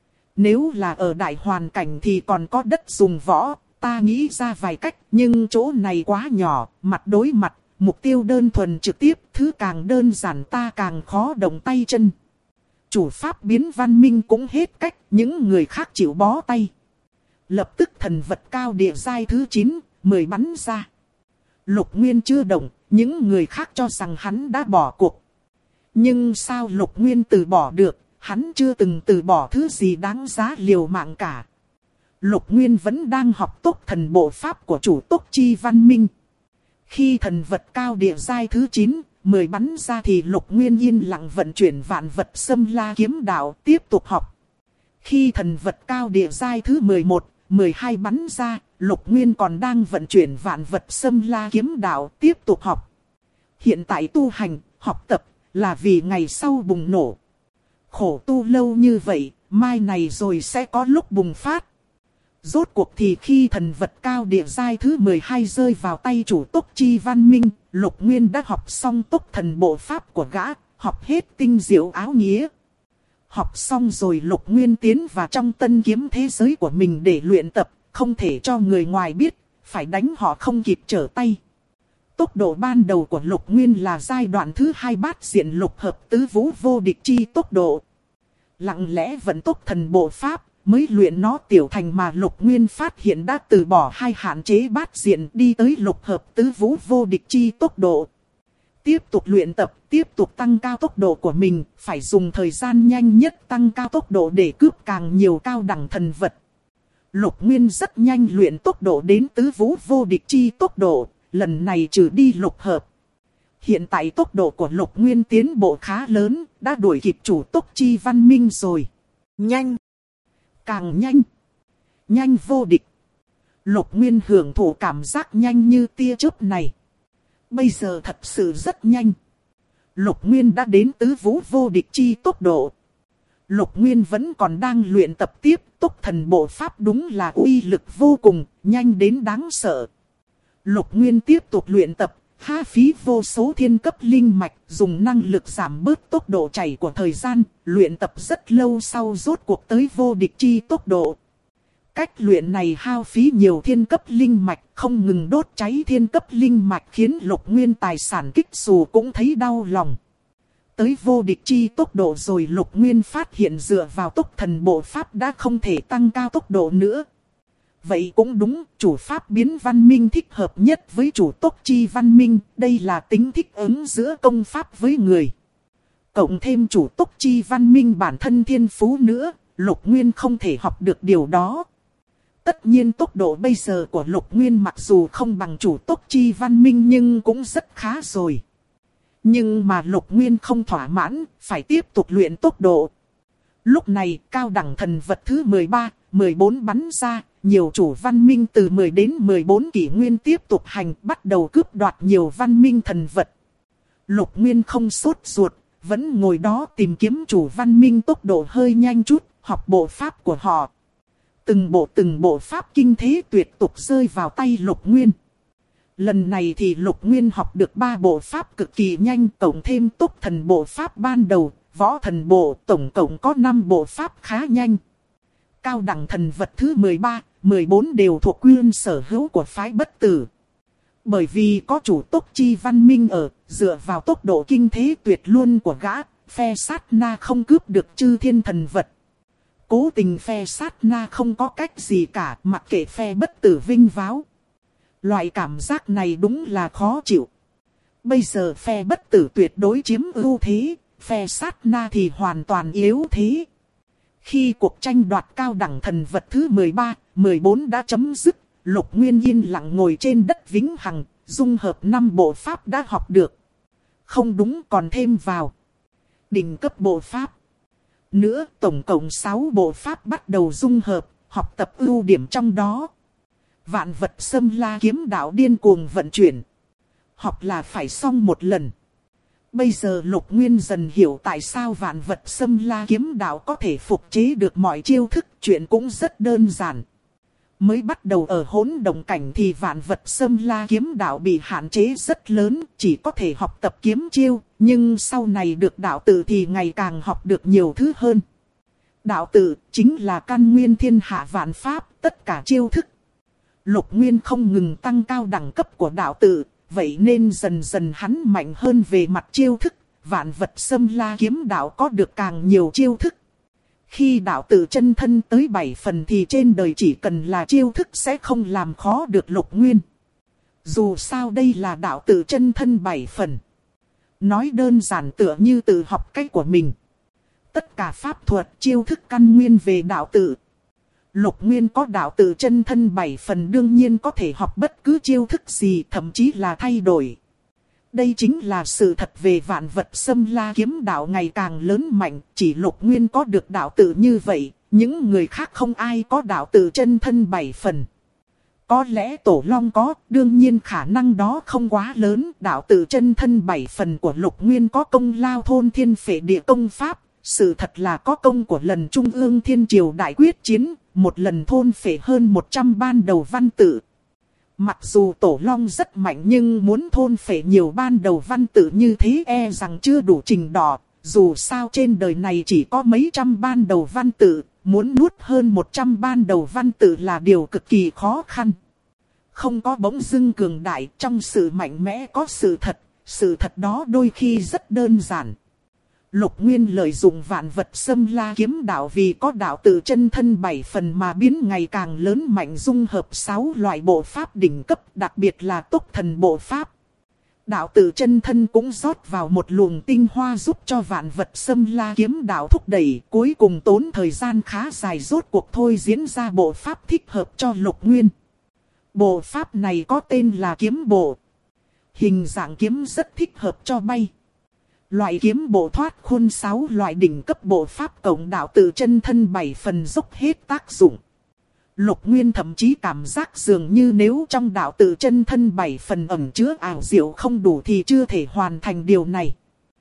Nếu là ở đại hoàn cảnh thì còn có đất dùng võ, ta nghĩ ra vài cách, nhưng chỗ này quá nhỏ, mặt đối mặt, mục tiêu đơn thuần trực tiếp, thứ càng đơn giản ta càng khó động tay chân. Chủ pháp biến văn minh cũng hết cách, những người khác chịu bó tay. Lập tức thần vật cao địa giai thứ 9, 10 bắn ra. Lục Nguyên chưa động, những người khác cho rằng hắn đã bỏ cuộc. Nhưng sao Lục Nguyên từ bỏ được, hắn chưa từng từ bỏ thứ gì đáng giá liều mạng cả. Lục Nguyên vẫn đang học tốc thần bộ pháp của chủ tốc chi văn minh. Khi thần vật cao địa giai thứ 9, 10 bắn ra thì Lục Nguyên yên lặng vận chuyển vạn vật xâm la kiếm đạo tiếp tục học. Khi thần vật cao địa giai thứ 11, 12 bắn ra, Lục Nguyên còn đang vận chuyển vạn vật xâm la kiếm đạo tiếp tục học. Hiện tại tu hành, học tập là vì ngày sau bùng nổ. Khổ tu lâu như vậy, mai này rồi sẽ có lúc bùng phát. Rốt cuộc thì khi thần vật cao địa giai thứ 12 rơi vào tay chủ Tốc Chi Văn Minh, Lục Nguyên đã học xong tốc thần bộ pháp của gã, học hết tinh diệu áo nghĩa. Học xong rồi Lục Nguyên tiến vào trong tân kiếm thế giới của mình để luyện tập, không thể cho người ngoài biết, phải đánh họ không kịp trở tay. Tốc độ ban đầu của Lục Nguyên là giai đoạn thứ 2 bát diện lục hợp tứ vũ vô địch chi tốc độ. Lặng lẽ vận tốc thần bộ pháp, mới luyện nó tiểu thành mà Lục Nguyên phát hiện đã từ bỏ hai hạn chế bát diện đi tới lục hợp tứ vũ vô địch chi tốc độ. Tiếp tục luyện tập, tiếp tục tăng cao tốc độ của mình, phải dùng thời gian nhanh nhất tăng cao tốc độ để cướp càng nhiều cao đẳng thần vật. Lục Nguyên rất nhanh luyện tốc độ đến tứ vũ vô địch chi tốc độ, lần này trừ đi lục hợp. Hiện tại tốc độ của Lục Nguyên tiến bộ khá lớn, đã đuổi kịp chủ Tốc Chi Văn Minh rồi. Nhanh! Càng nhanh! Nhanh vô địch! Lục Nguyên hưởng thụ cảm giác nhanh như tia chớp này. Bây giờ thật sự rất nhanh. Lục Nguyên đã đến tứ vũ vô địch chi tốc độ. Lục Nguyên vẫn còn đang luyện tập tiếp, tốc thần bộ pháp đúng là uy lực vô cùng, nhanh đến đáng sợ. Lục Nguyên tiếp tục luyện tập, hao phí vô số thiên cấp linh mạch, dùng năng lực giảm bớt tốc độ chảy của thời gian, luyện tập rất lâu sau rốt cuộc tới vô địch chi tốc độ. Cách luyện này hao phí nhiều thiên cấp linh mạch, không ngừng đốt cháy thiên cấp linh mạch khiến Lục Nguyên tài sản kích xù cũng thấy đau lòng. Tới vô địch chi tốc độ rồi Lục Nguyên phát hiện dựa vào tốc thần bộ pháp đã không thể tăng cao tốc độ nữa. Vậy cũng đúng, chủ pháp biến văn minh thích hợp nhất với chủ Tốc Chi Văn Minh, đây là tính thích ứng giữa công pháp với người. Cộng thêm chủ Tốc Chi Văn Minh bản thân thiên phú nữa, Lục Nguyên không thể học được điều đó. Tất nhiên tốc độ bây giờ của Lục Nguyên mặc dù không bằng chủ Tốc Chi Văn Minh nhưng cũng rất khá rồi. Nhưng mà Lục Nguyên không thỏa mãn, phải tiếp tục luyện tốc độ. Lúc này cao đẳng thần vật thứ 13, 14 bắn ra, nhiều chủ văn minh từ 10 đến 14 kỷ nguyên tiếp tục hành bắt đầu cướp đoạt nhiều văn minh thần vật. Lục Nguyên không sốt ruột, vẫn ngồi đó tìm kiếm chủ văn minh tốc độ hơi nhanh chút, học bộ pháp của họ. Từng bộ pháp kinh thế tuyệt tục rơi vào tay Lục Nguyên. Lần này thì Lục Nguyên học được 3 bộ pháp cực kỳ nhanh, tổng thêm tốc thần bộ pháp ban đầu, võ thần bộ, tổng cộng có 5 bộ pháp khá nhanh. Cao đẳng thần vật thứ 13, 14 đều thuộc quyền sở hữu của phái Bất Tử. Bởi vì có chủ Tốc Chi Văn Minh ở, dựa vào tốc độ kinh thế tuyệt luôn của gã, phe sát na không cướp được chư thiên thần vật. Cố tình phe sát na không có cách gì cả, mặc kệ phe Bất Tử vinh váo. Loại cảm giác này đúng là khó chịu. Bây giờ phe Bất Tử tuyệt đối chiếm ưu thế, phe sát na thì hoàn toàn yếu thế. Khi cuộc tranh đoạt cao đẳng thần vật thứ 13, 14 đã chấm dứt, Lục Nguyên yên lặng ngồi trên đất vĩnh hằng, dung hợp 5 bộ pháp đã học được. Không đúng, còn thêm vào đỉnh cấp bộ pháp nữa, tổng cộng 6 bộ pháp bắt đầu dung hợp, học tập ưu điểm trong đó. Vạn vật xâm la kiếm đạo điên cuồng vận chuyển. Học là phải xong một lần. Bây giờ Lục Nguyên dần hiểu tại sao vạn vật xâm la kiếm đạo có thể phục chế được mọi chiêu thức, chuyện cũng rất đơn giản. Mới bắt đầu ở hỗn động cảnh thì vạn vật xâm la kiếm đạo bị hạn chế rất lớn, chỉ có thể học tập kiếm chiêu, nhưng sau này được đạo tự thì ngày càng học được nhiều thứ hơn. Đạo tự chính là căn nguyên thiên hạ vạn pháp, tất cả chiêu thức. Lục Nguyên không ngừng tăng cao đẳng cấp của đạo tự, vậy nên dần dần hắn mạnh hơn về mặt chiêu thức, vạn vật xâm la kiếm đạo có được càng nhiều chiêu thức. Khi đạo tự chân thân tới 7 phần thì trên đời chỉ cần là chiêu thức sẽ không làm khó được Lục Nguyên. Dù sao đây là đạo tự chân thân 7 phần. Nói đơn giản tựa như tự học cách của mình. Tất cả pháp thuật chiêu thức căn nguyên về đạo tự. Lục Nguyên có đạo tự chân thân 7 phần đương nhiên có thể học bất cứ chiêu thức gì, thậm chí là thay đổi. Đây chính là sự thật về vạn vật xâm la kiếm đạo ngày càng lớn mạnh, chỉ Lục Nguyên có được đạo tự như vậy, những người khác không ai có đạo tự chân thân 7 phần. Có lẽ Tổ Long có, đương nhiên khả năng đó không quá lớn, đạo tự chân thân 7 phần của Lục Nguyên có công lao thôn thiên phệ địa công pháp, sự thật là có công của lần Trung ương Thiên Triều đại quyết chiến, một lần thôn phệ hơn 100 ban đầu văn tự. Mặc dù Tổ Long rất mạnh nhưng muốn thôn phệ nhiều ban đầu văn tự như thế e rằng chưa đủ trình độ. Dù sao trên đời này chỉ có mấy trăm ban đầu văn tự, muốn nuốt hơn 100 ban đầu văn tự là điều cực kỳ khó khăn. Không có bỗng dưng cường đại, trong sự mạnh mẽ có sự thật đó đôi khi rất đơn giản. Lục Nguyên lợi dụng vạn vật xâm la kiếm đạo vì có đạo tự chân thân 7 phần mà biến ngày càng lớn mạnh, dung hợp 6 loại bộ pháp đỉnh cấp, đặc biệt là tốc thần bộ pháp. Đạo tự chân thân cũng rót vào một luồng tinh hoa giúp cho vạn vật xâm la kiếm đạo thúc đẩy, cuối cùng tốn thời gian khá dài rốt cuộc thôi diễn ra bộ pháp thích hợp cho Lục Nguyên. Bộ pháp này có tên là kiếm bộ. Hình dạng kiếm rất thích hợp cho bay. Loại kiếm bộ thoát khuôn 6 loại đỉnh cấp bộ pháp cộng đạo tự chân thân 7 phần dốc hết tác dụng. Lục Nguyên thậm chí cảm giác dường như nếu trong đạo tự chân thân 7 phần ẩn chứa ảo diệu không đủ thì chưa thể hoàn thành điều này.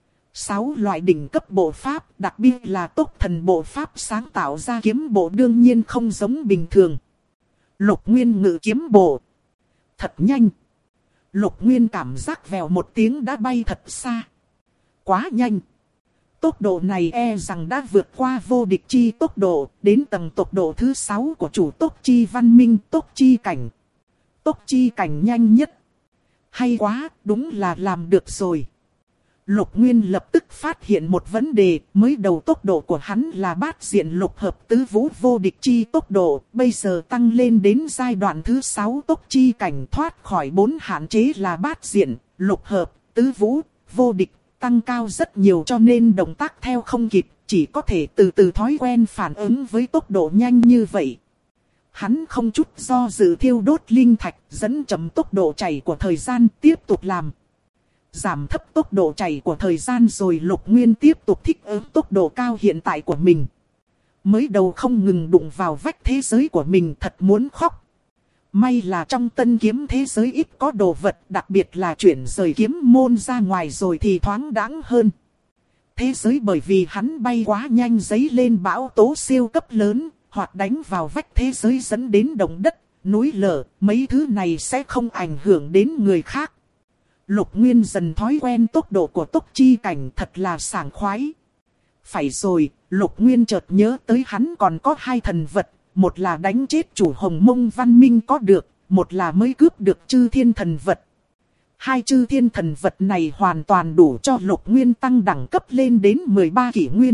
6 loại đỉnh cấp bộ pháp, đặc biệt là tốc thần bộ pháp sáng tạo ra kiếm bộ đương nhiên không giống bình thường. Lục Nguyên ngự kiếm bộ. Thật nhanh. Lục Nguyên cảm giác vèo một tiếng đã bay thật xa. Quá nhanh. Tốc độ này e rằng đã vượt qua vô địch chi tốc độ, đến tầng tốc độ thứ 6 của chủ tốc chi văn minh, tốc chi cảnh. Tốc chi cảnh nhanh nhất. Hay quá, đúng là làm được rồi. Lục Nguyên lập tức phát hiện một vấn đề, mới đầu tốc độ của hắn là bát diện lục hợp tứ vũ vô địch chi tốc độ, bây giờ tăng lên đến giai đoạn thứ 6 tốc chi cảnh, thoát khỏi 4 hạn chế là bát diện, lục hợp, tứ vũ, vô địch, tăng cao rất nhiều cho nên động tác theo không kịp, chỉ có thể từ từ thói quen phản ứng với tốc độ nhanh như vậy. Hắn không chút do dự thiêu đốt linh thạch, dẫn chậm tốc độ chảy của thời gian, tiếp tục làm. Giảm thấp tốc độ chảy của thời gian rồi Lục Nguyên tiếp tục thích ứng tốc độ cao hiện tại của mình. Mới đầu không ngừng đụng vào vách thế giới của mình, thật muốn khóc. May là trong tân kiếm thế giới ít có đồ vật, đặc biệt là chuyển rời kiếm môn ra ngoài rồi thì thoáng đãng hơn. Thế giới bởi vì hắn bay quá nhanh dấy lên bão tố siêu cấp lớn, hoặc đánh vào vách thế giới dẫn đến động đất, núi lở, mấy thứ này sẽ không ảnh hưởng đến người khác. Lục Nguyên dần thói quen tốc độ của tốc chi cảnh, thật là sảng khoái. Phải rồi, Lục Nguyên chợt nhớ tới hắn còn có 2 thần vật. Một là đánh chết chủ Hồng Mông văn minh có được, một là mới cướp được chư thiên thần vật. 2 chư thiên thần vật này hoàn toàn đủ cho Lục Nguyên tăng đẳng cấp lên đến 13 kỷ nguyên.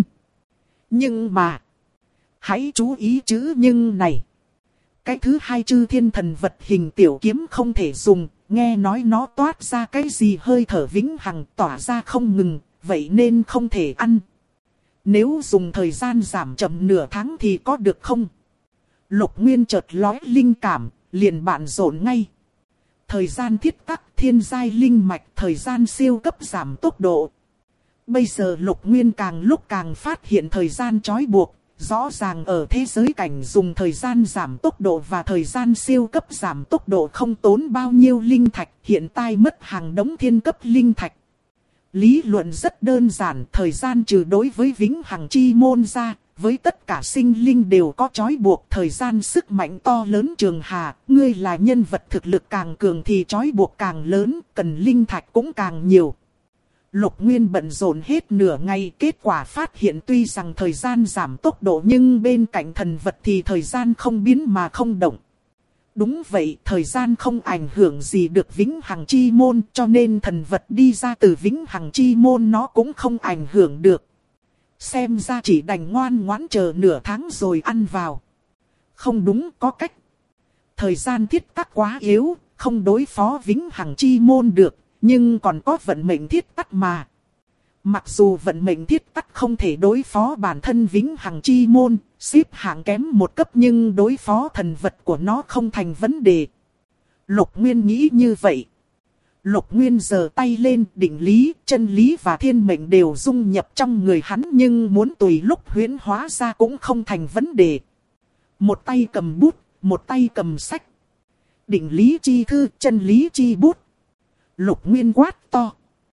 Nhưng mà, hãy chú ý chữ nhưng này. Cái thứ 2 chư thiên thần vật hình tiểu kiếm không thể dùng, nghe nói nó toát ra cái gì hơi thở vĩnh hằng tỏa ra không ngừng, vậy nên không thể ăn. Nếu dùng thời gian giảm chậm nửa tháng thì có được không? Lục Nguyên chợt lóe linh cảm, liền bận rộn ngay. Thời gian thiết tắc, thiên giai linh mạch, thời gian siêu cấp giảm tốc độ. Bây giờ Lục Nguyên càng lúc càng phát hiện thời gian trói buộc, rõ ràng ở thế giới cảnh dùng thời gian giảm tốc độ và thời gian siêu cấp giảm tốc độ không tốn bao nhiêu linh thạch, hiện tại mất hàng đống thiên cấp linh thạch. Lý luận rất đơn giản, thời gian trừ đối với vĩnh hằng chi môn ra, với tất cả sinh linh đều có trói buộc, thời gian sức mạnh to lớn trường hà, ngươi là nhân vật thực lực càng cường thì trói buộc càng lớn, cần linh thạch cũng càng nhiều. Lục Nguyên bận rộn hết nửa ngày, kết quả phát hiện tuy rằng thời gian giảm tốc độ nhưng bên cạnh thần vật thì thời gian không biến mà không động. Đúng vậy, thời gian không ảnh hưởng gì được vĩnh hằng chi môn, cho nên thần vật đi ra từ vĩnh hằng chi môn nó cũng không ảnh hưởng được. Xem ra chỉ đành ngoan ngoãn chờ nửa tháng rồi ăn vào. Không đúng, có cách. Thời gian thiết tắc quá yếu, không đối phó vĩnh hằng chi môn được, nhưng còn có vận mệnh thiết tắc mà. Mặc dù vận mệnh thiết tắc không thể đối phó bản thân vĩnh hằng chi môn, xếp hạng kém một cấp nhưng đối phó thần vật của nó không thành vấn đề. Lục Nguyên nghĩ như vậy. Lục Nguyên giơ tay lên, định lý, chân lý và thiên mệnh đều dung nhập trong người hắn nhưng muốn tùy lúc huyễn hóa ra cũng không thành vấn đề. Một tay cầm bút, một tay cầm sách. Định lý chi thư, chân lý chi bút. Lục Nguyên quát to.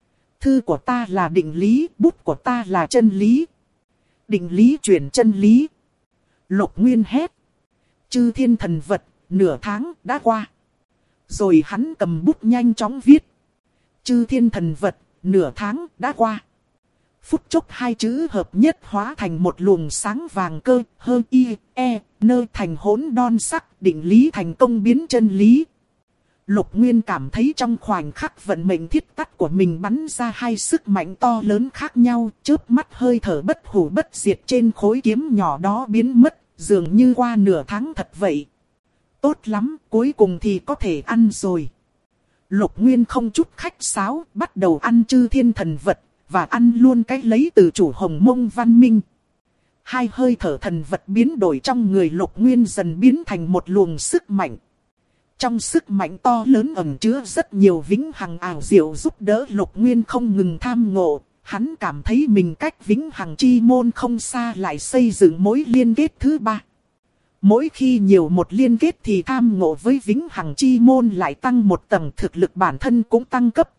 Thư của ta là định lý, bút của ta là chân lý. Định lý chuyển chân lý. Lục Nguyên hét. Chư thiên thần vật, nửa tháng đã qua. Rồi hắn cầm bút nhanh chóng viết. Chư thiên thần vật, nửa tháng đã qua. Phút chốc hai chữ hợp nhất hóa thành một luồng sáng vàng cơ, hơ y, e, nơ thành hỗn đon sắc, định lý thành công biến chân lý. Lục Nguyên cảm thấy trong khoảnh khắc vận mệnh thiết tắc của mình bắn ra hai sức mạnh to lớn khác nhau, chớp mắt hơi thở bất hủ bất diệt trên khối kiếm nhỏ đó biến mất, dường như qua nửa tháng thật vậy. Tốt lắm, cuối cùng thì có thể ăn rồi. Lục Nguyên không chút khách sáo, bắt đầu ăn chư thiên thần vật, và ăn luôn cái lấy từ chủ Hồng Mông Văn Minh. Hai hơi thở thần vật biến đổi trong người Lục Nguyên dần biến thành một luồng sức mạnh. Trong sức mạnh to lớn ẩn chứa rất nhiều vĩnh hằng ảo diệu giúp đỡ Lục Nguyên không ngừng tham ngộ. Hắn cảm thấy mình cách vĩnh hằng chi môn không xa lại xây dựng mối liên kết thứ ba. Mỗi khi nhiều một liên kết thì tham ngộ với vĩnh hằng chi môn lại tăng một tầng, thực lực bản thân cũng tăng cấp.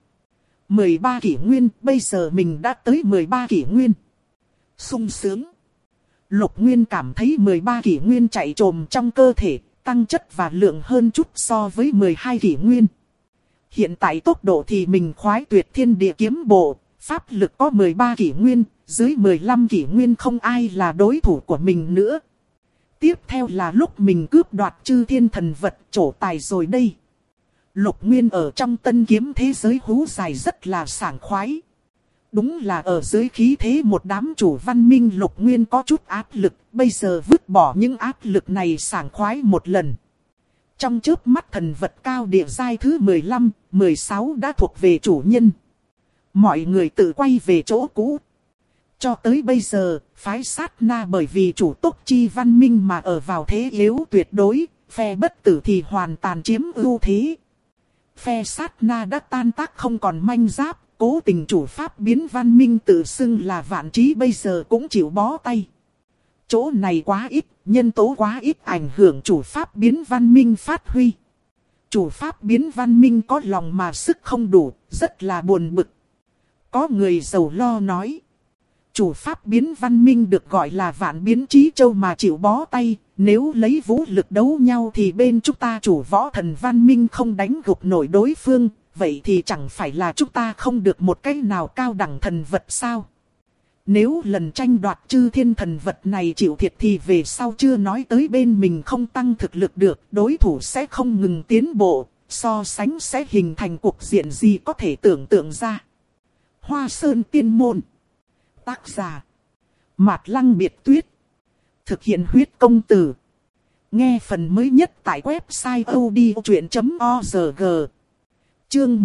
13 kỷ nguyên, bây giờ mình đã tới 13 kỷ nguyên. Sung sướng. Lục Nguyên cảm thấy 13 kỷ nguyên chạy trồm trong cơ thể, tăng chất và lượng hơn chút so với 12 kỷ nguyên. Hiện tại tốc độ thì mình khoái tuyệt thiên địa kiếm bộ, pháp lực có 13 kỷ nguyên, dưới 15 kỷ nguyên không ai là đối thủ của mình nữa. Tiếp theo là lúc mình cướp đoạt chư thiên thần vật trổ tài rồi đây. Lục Nguyên ở trong tân kiếm thế giới hú dài rất là sảng khoái. Đúng là ở dưới khí thế một đám chủ văn minh Lục Nguyên có chút áp lực, bây giờ vứt bỏ những áp lực này sảng khoái một lần. Trong chớp mắt thần vật cao địa giai thứ 15, 16 đã thuộc về chủ nhân. Mọi người tự quay về chỗ cũ. Cho tới bây giờ, phái sát na bởi vì chủ tốc chi văn minh mà ở vào thế yếu tuyệt đối, phe bất tử thì hoàn toàn chiếm ưu thế. Phe sát na đã tan tác không còn manh giáp, cố tình chủ pháp biến văn minh tự xưng là vạn trí bây giờ cũng chịu bó tay. Chỗ này quá ít, nhân tố quá ít ảnh hưởng chủ pháp biến văn minh phát huy. Chủ pháp biến văn minh có lòng mà sức không đủ, rất là buồn bực. Có người giàu lo nói. Chủ pháp biến văn minh được gọi là vạn biến trí châu mà chịu bó tay. Nếu lấy vũ lực đấu nhau thì bên chúng ta chủ võ thần văn minh không đánh gục nổi đối phương. Vậy thì chẳng phải là chúng ta không được một cái nào cao đẳng thần vật sao? Nếu lần tranh đoạt chư thiên thần vật này chịu thiệt thì về sau chưa nói tới bên mình không tăng thực lực được. Đối thủ sẽ không ngừng tiến bộ, so sánh sẽ hình thành cuộc diện gì có thể tưởng tượng ra. Hoa Sơn Tiên Môn. Tác giả Mạt Lăng Biệt Tuyết. Thực hiện huyết công từ. Nghe phần mới nhất tại website odchuyện.org. Chương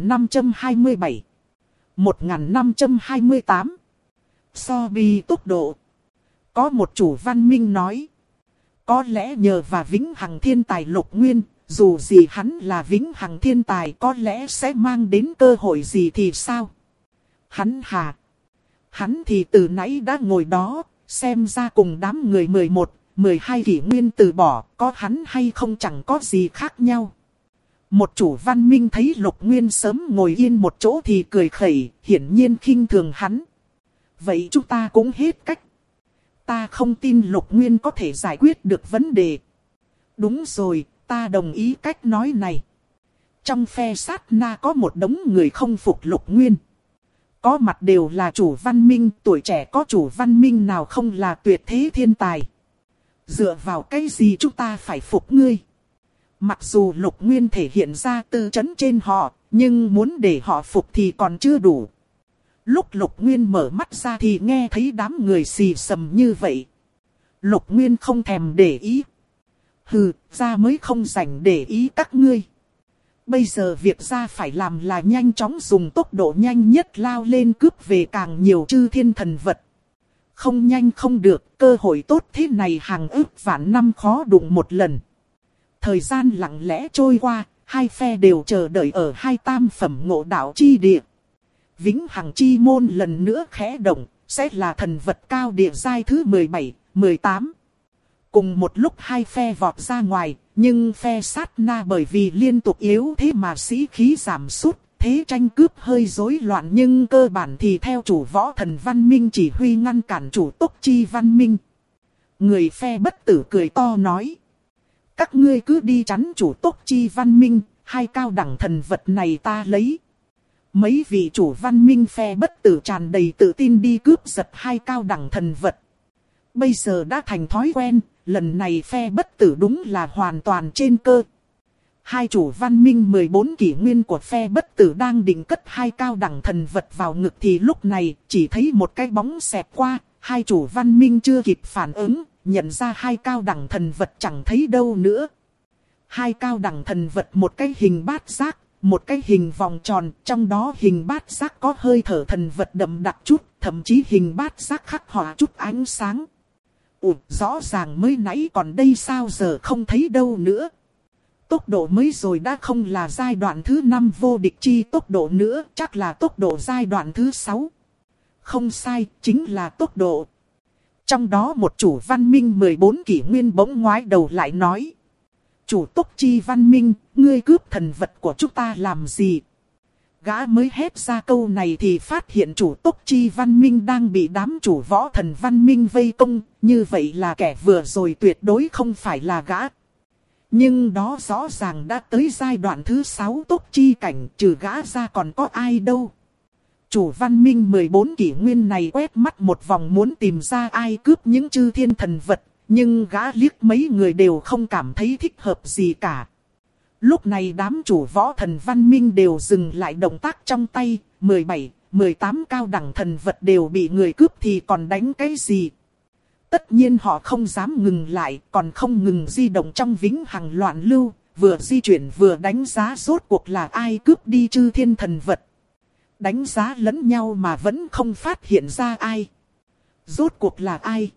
1527 1528. So bì tốc độ. Có một chủ văn minh nói. Có lẽ nhờ vào vĩnh hằng thiên tài Lục Nguyên, dù gì hắn là vĩnh hằng thiên tài có lẽ sẽ mang đến cơ hội gì thì sao? Hắn hà. Hắn thì từ nãy đã ngồi đó, xem ra cùng đám người 11, 12 kỷ nguyên từ bỏ, có hắn hay không chẳng có gì khác nhau. Một chủ văn minh thấy Lục Nguyên sớm ngồi yên một chỗ thì cười khẩy, hiển nhiên khinh thường hắn. Vậy chúng ta cũng hết cách. Ta không tin Lục Nguyên có thể giải quyết được vấn đề. Đúng rồi, ta đồng ý cách nói này. Trong phe sát na có một đống người không phục Lục Nguyên. Có mặt đều là chủ văn minh, tuổi trẻ có chủ văn minh nào không là tuyệt thế thiên tài. Dựa vào cái gì chúng ta phải phục ngươi? Mặc dù Lục Nguyên thể hiện ra tư chấn trên họ, nhưng muốn để họ phục thì còn chưa đủ. Lúc Lục Nguyên mở mắt ra thì nghe thấy đám người xì xầm như vậy. Lục Nguyên không thèm để ý. Hừ, ra mới không rảnh để ý các ngươi. Bây giờ việc ra phải làm là nhanh chóng dùng tốc độ nhanh nhất lao lên cướp về càng nhiều chư thiên thần vật. Không nhanh không được, cơ hội tốt thế này hàng ức vạn năm khó đụng một lần. Thời gian lặng lẽ trôi qua, hai phe đều chờ đợi ở hai tam phẩm ngộ đạo chi địa. Vĩnh hằng chi môn lần nữa khẽ động, sẽ là thần vật cao địa giai thứ 17, 18. Cùng một lúc hai phe vọt ra ngoài, nhưng phe sát na bởi vì liên tục yếu thế mà sĩ khí giảm sút, thế tranh cướp hơi rối loạn nhưng cơ bản thì theo chủ võ thần văn minh chỉ huy ngăn cản chủ tốc chi văn minh. Người phe bất tử cười to nói. Các ngươi cứ đi chắn chủ Tốc Chi Văn Minh, hai cao đẳng thần vật này ta lấy. Mấy vị chủ văn minh phe bất tử tràn đầy tự tin đi cướp giật hai cao đẳng thần vật. Bây giờ đã thành thói quen, lần này phe bất tử đúng là hoàn toàn trên cơ. Hai chủ văn minh 14 kỷ nguyên của phe bất tử đang định cất hai cao đẳng thần vật vào ngực thì lúc này chỉ thấy một cái bóng xẹt qua, hai chủ văn minh chưa kịp phản ứng, nhận ra hai cao đẳng thần vật chẳng thấy đâu nữa. Hai cao đẳng thần vật một cái hình bát giác, một cái hình vòng tròn, trong đó hình bát giác có hơi thở thần vật đậm đặc chút, thậm chí hình bát giác khắc họa chút ánh sáng. Rõ ràng mới nãy còn đây sao giờ không thấy đâu nữa. Tốc độ mới rồi đã không là giai đoạn thứ 5 vô địch chi tốc độ nữa, chắc là tốc độ giai đoạn thứ 6. Không sai, chính là tốc độ. Trong đó một chủ văn minh 14 kỷ nguyên bỗng ngoái đầu lại nói. Chủ Tốc Chi Văn Minh, ngươi cướp thần vật của chúng ta làm gì? Gã mới hét ra câu này thì phát hiện chủ Tốc Chi Văn Minh đang bị đám chủ võ thần văn minh vây công, như vậy là kẻ vừa rồi tuyệt đối không phải là gã. Nhưng đó rõ ràng đã tới giai đoạn thứ 6 Tốc Chi cảnh, trừ gã ra còn có ai đâu. Chủ văn minh 14 kỷ nguyên này quét mắt một vòng muốn tìm ra ai cướp những chư thiên thần vật, nhưng gã liếc mấy người đều không cảm thấy thích hợp gì cả. Lúc này đám chủ võ thần văn minh đều dừng lại động tác trong tay, 17, 18 cao đẳng thần vật đều bị người cướp thì còn đánh cái gì. Tất nhiên họ không dám ngừng lại, còn không ngừng di động trong vĩnh hằng loạn lưu, vừa di chuyển vừa đánh giá rốt cuộc là ai cướp đi chư thiên thần vật. Đánh giá lẫn nhau mà vẫn không phát hiện ra ai. Rốt cuộc là ai?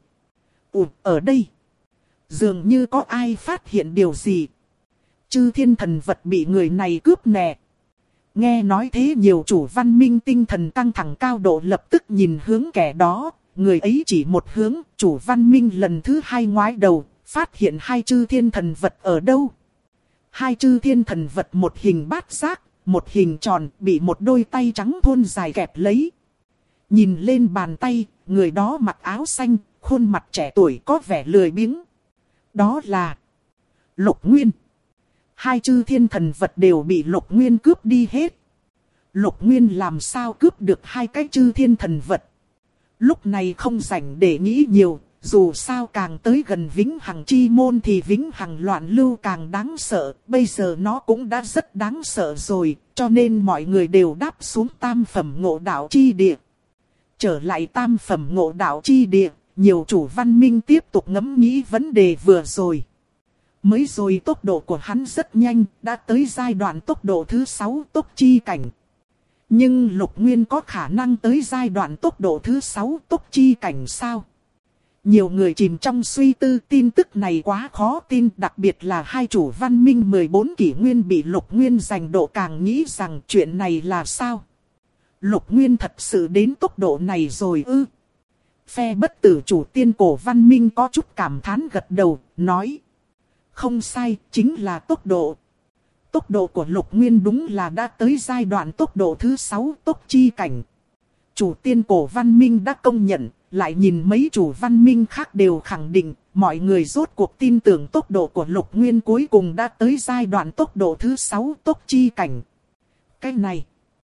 Ở đây. Dường như có ai phát hiện điều gì. Chư thiên thần vật bị người này cướp nè. Nghe nói thế nhiều chủ văn minh tinh thần căng thẳng cao độ lập tức nhìn hướng kẻ đó. Người ấy chỉ một hướng, chủ văn minh lần thứ 2 ngoái đầu, phát hiện hai chư thiên thần vật ở đâu. Hai chư thiên thần vật một hình bát giác, một hình tròn bị một đôi tay trắng thon dài kẹp lấy. Nhìn lên bàn tay, người đó mặc áo xanh, khuôn mặt trẻ tuổi có vẻ lười biếng. Đó là Lục Nguyên. Hai chư thiên thần vật đều bị Lục Nguyên cướp đi hết. Lục Nguyên làm sao cướp được hai cái chư thiên thần vật? Lúc này không rảnh để nghĩ nhiều, dù sao càng tới gần vĩnh hằng chi môn thì vĩnh hằng loạn lưu càng đáng sợ. Bây giờ nó cũng đã rất đáng sợ rồi, cho nên mọi người đều đáp xuống tam phẩm ngộ đạo chi địa. Trở lại tam phẩm ngộ đạo chi địa, nhiều chủ văn minh tiếp tục ngẫm nghĩ vấn đề vừa rồi. Mới rồi tốc độ của hắn rất nhanh, đã tới giai đoạn tốc độ thứ 6 Tốc Chi cảnh. Nhưng Lục Nguyên có khả năng tới giai đoạn tốc độ thứ 6 Tốc Chi cảnh sao? Nhiều người chìm trong suy tư, tin tức này quá khó tin, đặc biệt là hai chủ văn minh 14 kỷ nguyên bị Lục Nguyên giành độ càng nghĩ rằng chuyện này là sao? Lục Nguyên thật sự đến tốc độ này rồi ư? Phe bất tử chủ tiên cổ văn minh có chút cảm thán gật đầu, nói. Không sai, chính là tốc độ. Tốc độ của Lục Nguyên đúng là đã tới giai đoạn tốc độ thứ 6 Tốc Chi cảnh. Chủ tiên cổ văn minh đã công nhận, lại nhìn mấy chủ văn minh khác đều khẳng định, mọi người rốt cuộc tin tưởng tốc độ của Lục Nguyên cuối cùng đã tới giai đoạn tốc độ thứ 6 Tốc Chi cảnh. Cái này,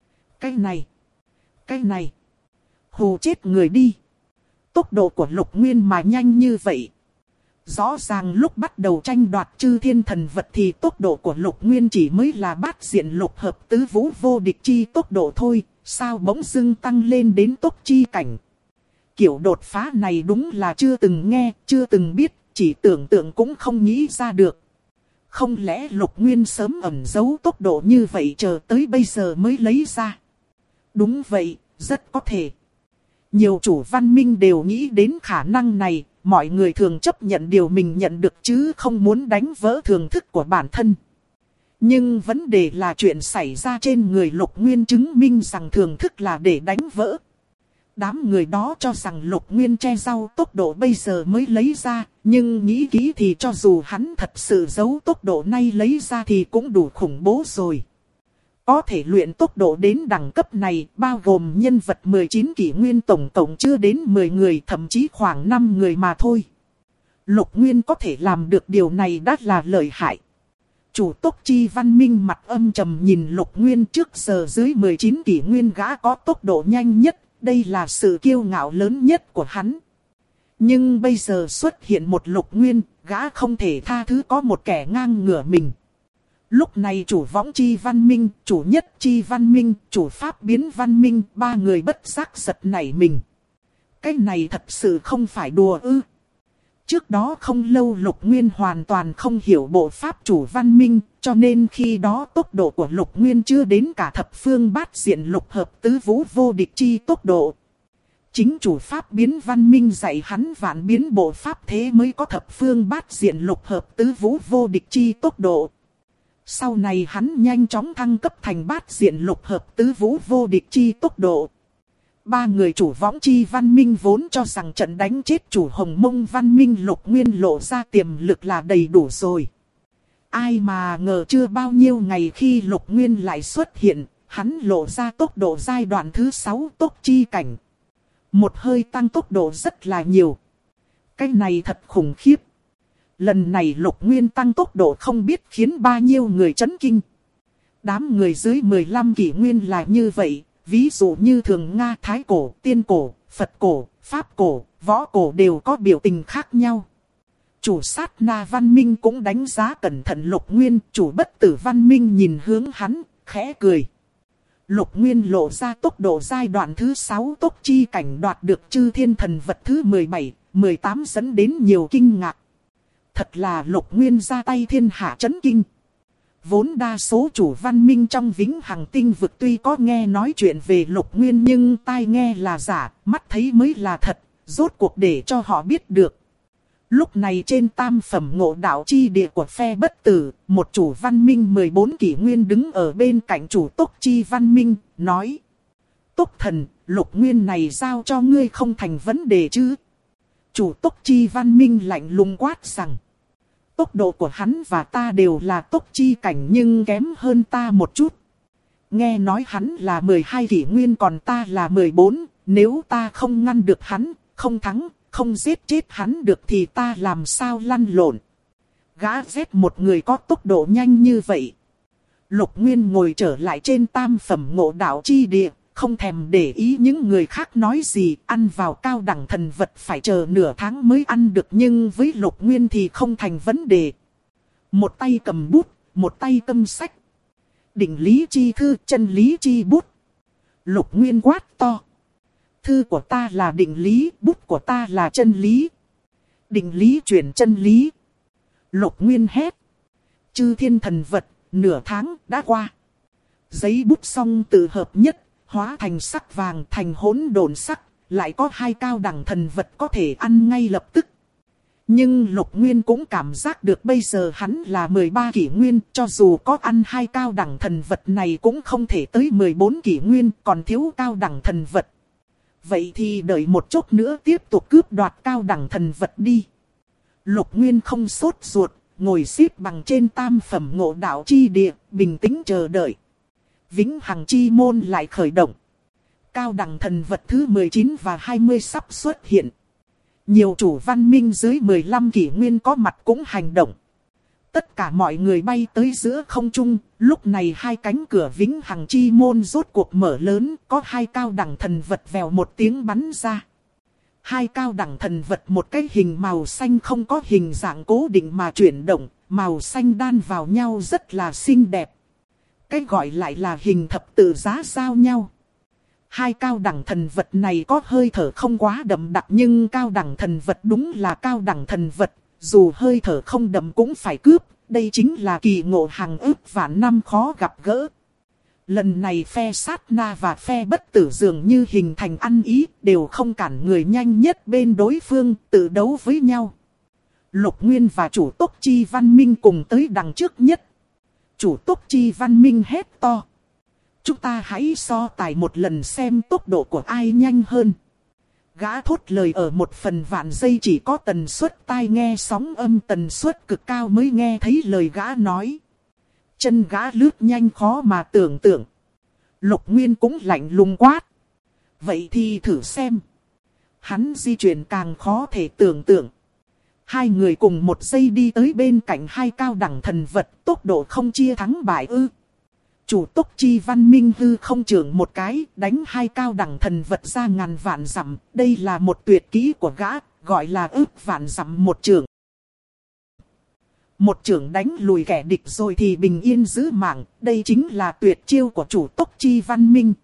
hù chết người đi. Tốc độ của Lục Nguyên mà nhanh như vậy. Rõ ràng lúc bắt đầu tranh đoạt chư thiên thần vật thì tốc độ của Lục Nguyên chỉ mới là bát diện lục hợp tứ vũ vô địch chi tốc độ thôi, sao bỗng dưng tăng lên đến Tốc Chi cảnh. Kiểu đột phá này đúng là chưa từng nghe, chưa từng biết, chỉ tưởng tượng cũng không nghĩ ra được. Không lẽ Lục Nguyên sớm ẩn giấu tốc độ như vậy chờ tới bây giờ mới lấy ra? Đúng vậy, rất có thể. Nhiều chủ văn minh đều nghĩ đến khả năng này, mọi người thường chấp nhận điều mình nhận được chứ không muốn đánh vỡ thường thức của bản thân. Nhưng vấn đề là chuyện xảy ra trên người Lục Nguyên chứng minh rằng thường thức là để đánh vỡ. Đám người đó cho rằng Lục Nguyên che giấu tốc độ bây giờ mới lấy ra, nhưng nghĩ kỹ thì cho dù hắn thật sự giấu tốc độ nay lấy ra thì cũng đủ khủng bố rồi. Có thể luyện tốc độ đến đẳng cấp này, bao gồm nhân vật 19 kỷ nguyên tổng cộng chưa đến 10 người, thậm chí khoảng 5 người mà thôi. Lục Nguyên có thể làm được điều này đã là lợi hại. Chủ Tốc Chi Văn Minh mặt âm trầm nhìn Lục Nguyên, trước giờ dưới 19 kỷ nguyên gã có tốc độ nhanh nhất, đây là sự kiêu ngạo lớn nhất của hắn. Nhưng bây giờ xuất hiện một Lục Nguyên, gã không thể tha thứ có một kẻ ngang ngửa mình. Lúc này chủ Võng Chi Văn Minh, chủ Nhất Chi Văn Minh, chủ Pháp Biến Văn Minh, ba người bất giác giật nảy mình. Cái này thật sự không phải đùa ư. Trước đó không lâu Lục Nguyên hoàn toàn không hiểu bộ pháp chủ văn minh, cho nên khi đó tốc độ của Lục Nguyên chưa đến cả thập phương bát diện lục hợp tứ vũ vô địch chi tốc độ. Chính chủ pháp biến văn minh dạy hắn vạn biến bộ pháp thế mới có thập phương bát diện lục hợp tứ vũ vô địch chi tốc độ. Sau này hắn nhanh chóng thăng cấp thành bát diện lục hợp tứ vũ vô địch chi tốc độ. Ba người chủ Võng Chi Văn Minh vốn cho rằng trận đánh chết chủ Hồng Mông Văn Minh Lục Nguyên lộ ra tiềm lực là đầy đủ rồi. Ai mà ngờ chưa bao nhiêu ngày khi Lục Nguyên lại xuất hiện, hắn lộ ra tốc độ giai đoạn thứ 6 tốc chi cảnh. Một hơi tăng tốc độ rất là nhiều. Cái này thật khủng khiếp. Lần này Lục Nguyên tăng tốc độ không biết khiến bao nhiêu người chấn kinh. Đám người dưới 15 kỷ nguyên là như vậy. Ví dụ như Thường Nga, Thái Cổ, Tiên Cổ, Phật Cổ, Pháp Cổ, Võ Cổ đều có biểu tình khác nhau. Chủ Sát Na Văn Minh cũng đánh giá cẩn thận Lục Nguyên, chủ Bất Tử Văn Minh nhìn hướng hắn, khẽ cười. Lục Nguyên lộ ra tốc độ giai đoạn thứ 6 tốc chi cảnh đoạt được chư thiên thần vật thứ 17, 18 dẫn đến nhiều kinh ngạc. Thật là Lục Nguyên ra tay thiên hạ chấn kinh. Vốn đa số chủ văn minh trong Vĩnh Hằng Tinh vực tuy có nghe nói chuyện về Lục Nguyên nhưng tai nghe là giả, mắt thấy mới là thật, rốt cuộc để cho họ biết được. Lúc này trên tam phẩm ngộ đạo chi địa của phe Bất Tử, một chủ văn minh 14 kỷ nguyên đứng ở bên cạnh chủ Tốc Chi Văn Minh, nói: Tốc thần, Lục Nguyên này giao cho ngươi không thành vấn đề chứ? Chủ Tốc Chi Văn Minh lạnh lùng quát rằng: tốc độ của hắn và ta đều là tốc chi cảnh nhưng kém hơn ta một chút. Nghe nói hắn là 12 kỷ nguyên còn ta là 14, nếu ta không ngăn được hắn, không thắng, không giết chết hắn được thì ta làm sao lăn lộn. Gã giết một người có tốc độ nhanh như vậy. Lục Nguyên ngồi trở lại trên tam phẩm ngộ đạo chi địa, không thèm để ý những người khác nói gì, ăn vào cao đẳng thần vật phải chờ nửa tháng mới ăn được nhưng với Lục Nguyên thì không thành vấn đề. Một tay cầm bút, một tay cầm sách. Định lý chi thư, chân lý chi bút. Lục Nguyên quát to: thư của ta là định lý, bút của ta là chân lý. Định lý chuyển chân lý. Lục Nguyên hét: chư thiên thần vật, nửa tháng đã qua. Giấy bút xong tự hợp nhất, hóa thành sắc vàng thành hỗn độn sắc, lại có 2 cao đẳng thần vật có thể ăn ngay lập tức. Nhưng Lục Nguyên cũng cảm giác được bây giờ hắn là 13 kỷ nguyên, cho dù có ăn 2 cao đẳng thần vật này cũng không thể tới 14 kỷ nguyên, còn thiếu cao đẳng thần vật. Vậy thì đợi một chút nữa tiếp tục cướp đoạt cao đẳng thần vật đi. Lục Nguyên không sốt ruột, ngồi xếp bằng trên tam phẩm ngộ đạo chi địa, bình tĩnh chờ đợi. Vĩnh Hằng Chi Môn lại khởi động. Cao đẳng thần vật thứ 19 và 20 sắp xuất hiện. Nhiều chủ văn minh dưới 15 kỷ nguyên có mặt cũng hành động. Tất cả mọi người bay tới giữa không trung, lúc này 2 cánh cửa Vĩnh Hằng Chi Môn rốt cuộc mở lớn, có 2 cao đẳng thần vật vèo một tiếng bắn ra. 2 cao đẳng thần vật một cái hình màu xanh không có hình dạng cố định mà chuyển động, màu xanh đan vào nhau rất là xinh đẹp. Cái gọi lại là hình thập tự giá giao nhau. 2 cao đẳng thần vật này có hơi thở không quá đậm đặc nhưng cao đẳng thần vật đúng là cao đẳng thần vật, dù hơi thở không đậm cũng phải cướp, đây chính là kỳ ngộ hàng ức vạn năm khó gặp gỡ. Lần này phe Sát Na và phe Bất Tử dường như hình thành ăn ý, đều không cản người nhanh nhất bên đối phương, tự đấu với nhau. Lục Nguyên và chủ Tốc Chi Văn Minh cùng tới đằng trước nhất. Chủ Tốc Chi Văn Minh hét to: chúng ta hãy so tài một lần xem tốc độ của ai nhanh hơn. Gã thốt lời ở một phần vạn giây chỉ có tần suất tai nghe sóng âm tần suất cực cao mới nghe thấy lời gã nói. Chân gã lướt nhanh khó mà tưởng tượng. Lục Nguyên cũng lạnh lùng quát: vậy thì thử xem. Hắn di chuyển càng khó thể tưởng tượng. Hai người cùng một giây đi tới bên cạnh hai cao đẳng thần vật, tốc độ không chia thắng bại ư. Chủ Tốc Chi Văn Minh hư không chưởng một cái, đánh hai cao đẳng thần vật ra ngàn vạn dặm. Đây là một tuyệt kỹ của gã, gọi là ức vạn dặm một chưởng. Một chưởng đánh lùi kẻ địch rồi thì bình yên giữ mạng, đây chính là tuyệt chiêu của chủ Tốc Chi Văn Minh.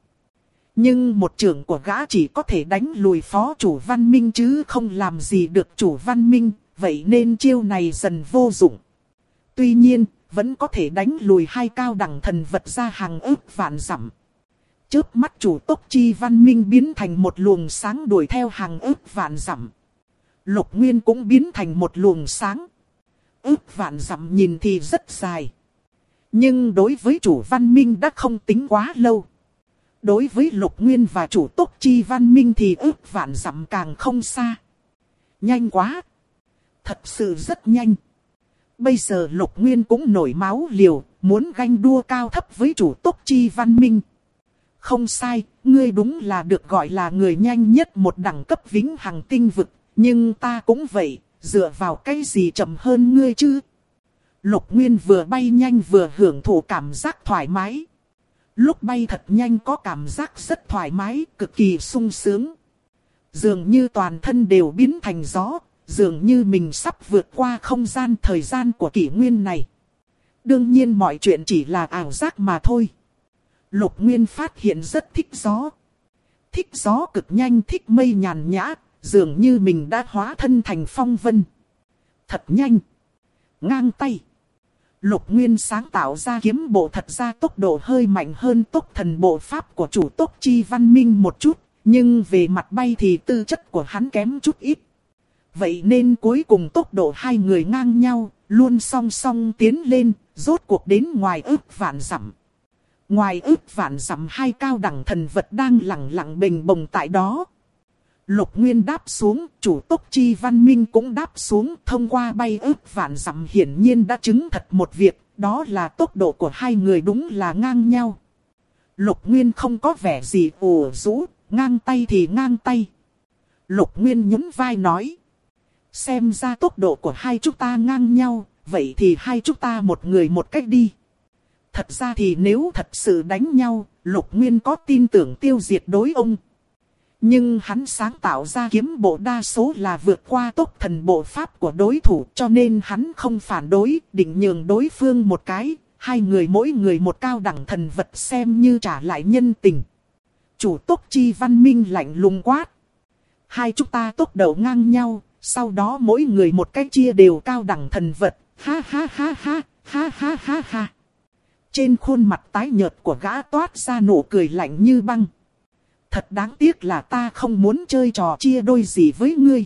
Nhưng một chưởng của gã chỉ có thể đánh lùi phó chủ Văn Minh chứ không làm gì được chủ Văn Minh, vậy nên chiêu này dần vô dụng. Tuy nhiên, vẫn có thể đánh lùi hai cao đẳng thần vật ra hàng ức vạn dặm. Chớp mắt chủ Tốc Chi Văn Minh biến thành một luồng sáng đuổi theo hàng ức vạn dặm. Lục Nguyên cũng biến thành một luồng sáng. Ức vạn dặm nhìn thì rất dài. Nhưng đối với chủ Văn Minh đã không tính quá lâu. Đối với Lục Nguyên và chủ Tốc Chi Văn Minh thì ức vạn dặm càng không xa. Nhanh quá. Thật sự rất nhanh. Bây giờ Lục Nguyên cũng nổi máu liều, muốn ganh đua cao thấp với chủ Tốc Chi Văn Minh. Không sai, ngươi đúng là được gọi là người nhanh nhất một đẳng cấp vĩnh hằng tinh vực. Nhưng ta cũng vậy, dựa vào cái gì chậm hơn ngươi chứ? Lục Nguyên vừa bay nhanh vừa hưởng thụ cảm giác thoải mái. Lúc bay thật nhanh có cảm giác rất thoải mái, cực kỳ sung sướng. Dường như toàn thân đều biến thành gió, dường như mình sắp vượt qua không gian thời gian của kỷ nguyên này. Đương nhiên mọi chuyện chỉ là ảo giác mà thôi. Lục Nguyên phát hiện rất thích gió. Thích gió cực nhanh, thích mây nhàn nhã, dường như mình đã hóa thân thành phong vân. Thật nhanh. Ngang tay. Lục Nguyên sáng tạo ra kiếm bộ thật ra tốc độ hơi mạnh hơn tốc thần bộ pháp của chủ Tốc Chi Văn Minh một chút. Nhưng về mặt bay thì tư chất của hắn kém chút ít. Vậy nên cuối cùng tốc độ hai người ngang nhau, luôn song song tiến lên, rốt cuộc đến ngoài ức vạn dặm. Ngoài ức vạn dặm hai cao đẳng thần vật đang lẳng lặng bềnh bồng tại đó. Lục Nguyên đáp xuống, chủ Tốc Chi Văn Minh cũng đáp xuống, thông qua bay ức vạn dặm hiển nhiên đã chứng thật một việc, đó là tốc độ của hai người đúng là ngang nhau. Lục Nguyên không có vẻ gì ủ rũ, ngang tay thì ngang tay. Lục Nguyên nhún vai nói. Xem ra tốc độ của hai chúng ta ngang nhau, vậy thì hai chúng ta một người một cách đi. Thật ra thì nếu thật sự đánh nhau, Lục Nguyên có tin tưởng tiêu diệt đối ông. Nhưng hắn sáng tạo ra kiếm bộ đa số là vượt qua tốc thần bộ pháp của đối thủ, cho nên hắn không phản đối, định nhường đối phương một cái, hai người mỗi người một cao đẳng thần vật xem như trả lại nhân tình. Chủ Tốc Chi Văn Minh lạnh lùng quát. Hai chúng ta tốc độ ngang nhau, sau đó mỗi người một cái chia đều cao đẳng thần vật, ha ha ha ha, ha ha ha ha. Trên khuôn mặt tái nhợt của gã toát ra nụ cười lạnh như băng. Thật đáng tiếc là ta không muốn chơi trò chia đôi gì với ngươi.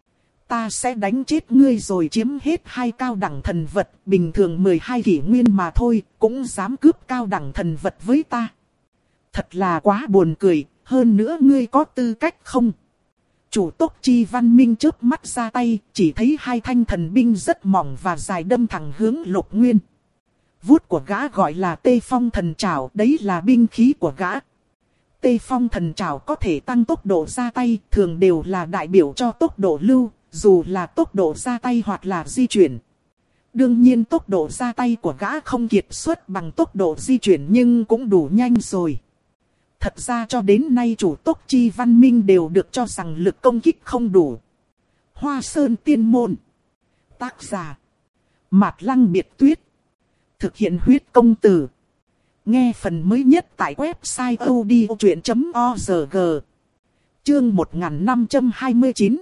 Ta sẽ đánh chết ngươi rồi chiếm hết hai cao đẳng thần vật, bình thường 12 kỷ nguyên mà thôi, cũng dám cướp cao đẳng thần vật với ta. Thật là quá buồn cười, hơn nữa ngươi có tư cách không? Chủ Tốc Chi Văn Minh chớp mắt ra tay, chỉ thấy hai thanh thần binh rất mỏng và dài đâm thẳng hướng Lục Nguyên. Vuốt của gã gọi là Tê Phong Thần Trảo, đấy là binh khí của gã. Tê Phong Thần Trảo có thể tăng tốc độ ra tay, thường đều là đại biểu cho tốc độ lưu, dù là tốc độ ra tay hoặc là di chuyển. Đương nhiên tốc độ ra tay của gã không kiệt xuất bằng tốc độ di chuyển nhưng cũng đủ nhanh rồi. Thật ra cho đến nay chủ Tốc Chi Văn Minh đều được cho rằng lực công kích không đủ. Hoa Sơn Tiên Môn. Tác giả Mạt Lăng Biệt Tuyết. Thực hiện huyết công từ. Nghe phần mới nhất tại website odchuyện.org. Chương 1529.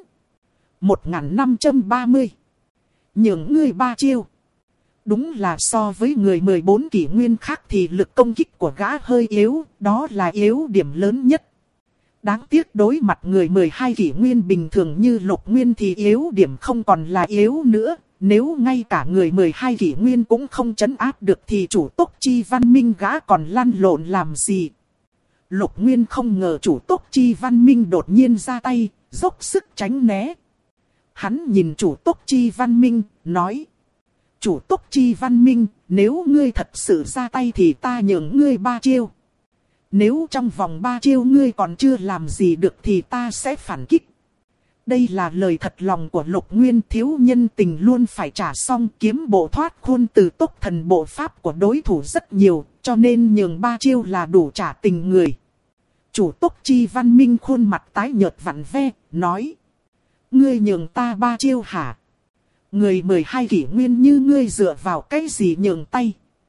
1530. Những ngươi ba chiêu. Đúng là so với người 14 kỷ nguyên khác thì lực công kích của gã hơi yếu, đó là yếu điểm lớn nhất. Đáng tiếc đối mặt người 12 kỷ nguyên bình thường như Lục Nguyên thì yếu điểm không còn là yếu nữa. Nếu ngay cả người 12 kỷ nguyên cũng không trấn áp được thì chủ Tốc Chi Văn Minh gã còn lăn lộn làm gì. Lục Nguyên không ngờ chủ Tốc Chi Văn Minh đột nhiên ra tay, dốc sức tránh né. Hắn nhìn chủ Tốc Chi Văn Minh, nói. Chủ Tốc Chi Văn Minh, nếu ngươi thật sự ra tay thì ta nhường ngươi 3 chiêu. Nếu trong vòng 3 chiêu ngươi còn chưa làm gì được thì ta sẽ phản kích. Đây là lời thật lòng của Lục Nguyên, thiếu nhân tình luôn phải trả xong. Kiếm bộ thoát khôn từ tốc thần bộ pháp của đối thủ rất nhiều, cho nên nhường 3 chiêu là đủ trả tình người. Chủ Tốc Chi Văn Minh khuôn mặt tái nhợt vặn ve, nói. Ngươi nhường ta 3 chiêu hả? Người 12 kỷ nguyên như ngươi dựa vào cái gì nhường tay?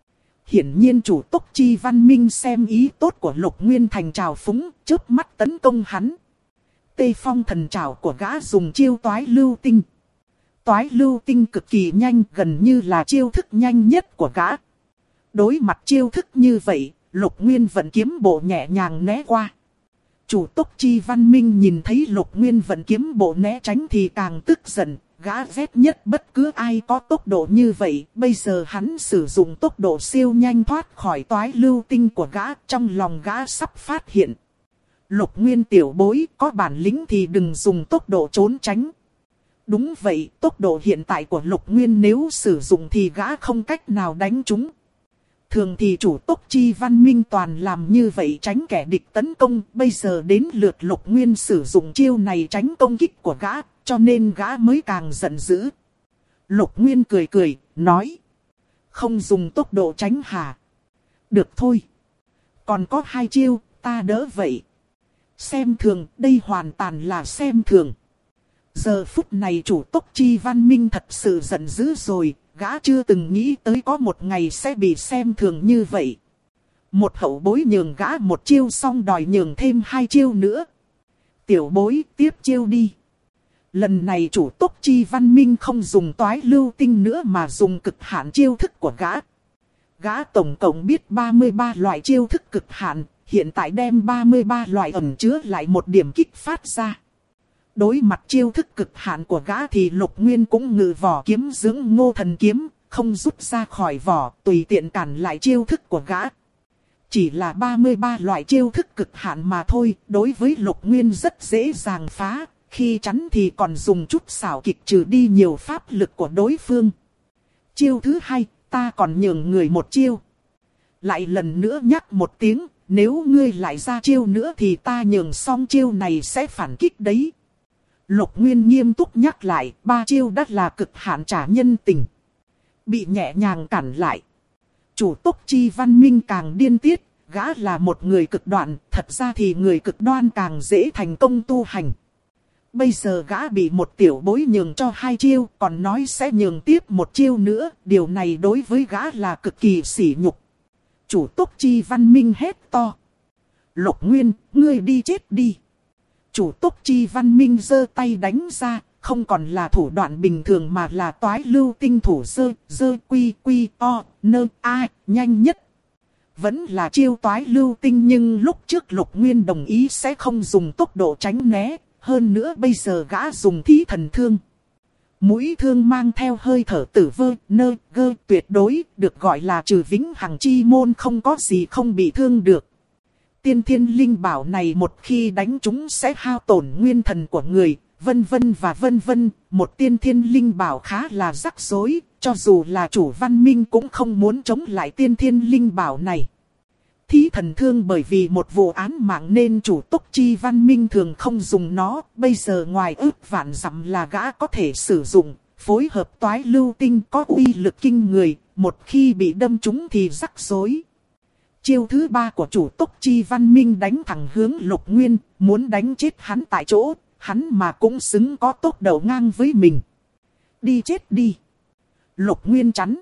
Hiển nhiên chủ Tốc Chi Văn Minh xem ý tốt của Lục Nguyên thành trào phúng, chớp mắt tấn công hắn. Tê phong thần trảo của gã dùng chiêu toái lưu tinh. Toái lưu tinh cực kỳ nhanh, gần như là chiêu thức nhanh nhất của gã. Đối mặt chiêu thức như vậy, Lục Nguyên vận kiếm bộ nhẹ nhàng né qua. Chủ Tốc Chi Văn Minh nhìn thấy Lục Nguyên vận kiếm bộ né tránh thì càng tức giận. Gã ghét nhất bất cứ ai có tốc độ như vậy. Bây giờ hắn sử dụng tốc độ siêu nhanh thoát khỏi toái lưu tinh của gã. Trong lòng gã sắp phát hiện. Lục Nguyên tiểu bối, có bản lĩnh thì đừng dùng tốc độ trốn tránh. Đúng vậy, tốc độ hiện tại của Lục Nguyên nếu sử dụng thì gã không cách nào đánh chúng. Thường thì chủ Tốc Chi Văn Minh toàn làm như vậy tránh kẻ địch tấn công. Bây giờ đến lượt Lục Nguyên sử dụng chiêu này tránh công kích của gã, cho nên gã mới càng giận dữ. Lục Nguyên cười cười, nói. Không dùng tốc độ tránh hả? Được thôi. Còn có 2 chiêu, ta đỡ vậy. Xem thường, đây hoàn toàn là xem thường. Giờ phút này chủ Tốc Chi Văn Minh thật sự giận dữ rồi, gã chưa từng nghĩ tới có một ngày sẽ bị xem thường như vậy. Một hậu bối nhường gã 1 chiêu xong đòi nhường thêm 2 chiêu nữa. Tiểu bối tiếp chiêu đi. Lần này chủ Tốc Chi Văn Minh không dùng toái lưu tinh nữa mà dùng cực hạn chiêu thức của gã. Gã tổng cộng biết 33 loại chiêu thức cực hạn. Hiện tại đem 33 loại ẩn chứa lại một điểm kích phát ra. Đối mặt chiêu thức cực hạn của gã thì Lục Nguyên cũng ngự vỏ kiếm dưỡng Ngô Thần kiếm, không rút ra khỏi vỏ, tùy tiện cản lại chiêu thức của gã. Chỉ là 33 loại chiêu thức cực hạn mà thôi, đối với Lục Nguyên rất dễ dàng phá, khi chắn thì còn dùng chút xảo kịch trừ đi nhiều pháp lực của đối phương. Chiêu thứ 2, ta còn nhường người 1 chiêu. Lại lần nữa nhắc 1 tiếng. Nếu ngươi lại ra chiêu nữa thì ta nhường xong chiêu này sẽ phản kích đấy. Lục Nguyên nghiêm túc nhắc lại, 3 chiêu đã là cực hạn trả nhân tình. Bị nhẹ nhàng cản lại. Chủ Tốc Chi Văn Minh càng điên tiết, gã là một người cực đoan, thật ra thì người cực đoan càng dễ thành công tu hành. Bây giờ gã bị một tiểu bối nhường cho 2 chiêu, còn nói sẽ nhường tiếp 1 chiêu nữa, điều này đối với gã là cực kỳ sỉ nhục. Chủ Tốc Chi Văn Minh hét to. Lục Nguyên, ngươi đi chết đi. Chủ Tốc Chi Văn Minh giơ tay đánh ra, không còn là thủ đoạn bình thường mà là toái lưu tinh thủ dơ quy quy o nơ a nhanh nhất. Vẫn là chiêu toái lưu tinh nhưng lúc trước Lục Nguyên đồng ý sẽ không dùng tốc độ tránh né, hơn nữa bây giờ gã dùng thí thần thương. Mũi thương mang theo hơi thở tử vơ, nơ, gơ tuyệt đối, được gọi là trừ vĩnh hằng chi môn không có gì không bị thương được. Tiên thiên linh bảo này một khi đánh chúng sẽ hao tổn nguyên thần của người, vân vân và vân vân. Một tiên thiên linh bảo khá là rắc rối, cho dù là chủ văn minh cũng không muốn chống lại tiên thiên linh bảo này. Thí thần thương bởi vì một vụ án mạng nên chủ Tốc Chi Văn Minh thường không dùng nó. Bây giờ ngoài ước vạn dặm là gã có thể sử dụng, phối hợp toái lưu tinh có uy lực kinh người. Một khi bị đâm trúng thì rắc rối. Chiêu thứ 3 của chủ Tốc Chi Văn Minh đánh thẳng hướng Lục Nguyên, muốn đánh chết hắn tại chỗ, hắn mà cũng xứng có tốc độ ngang với mình. Đi chết đi. Lục Nguyên chắn,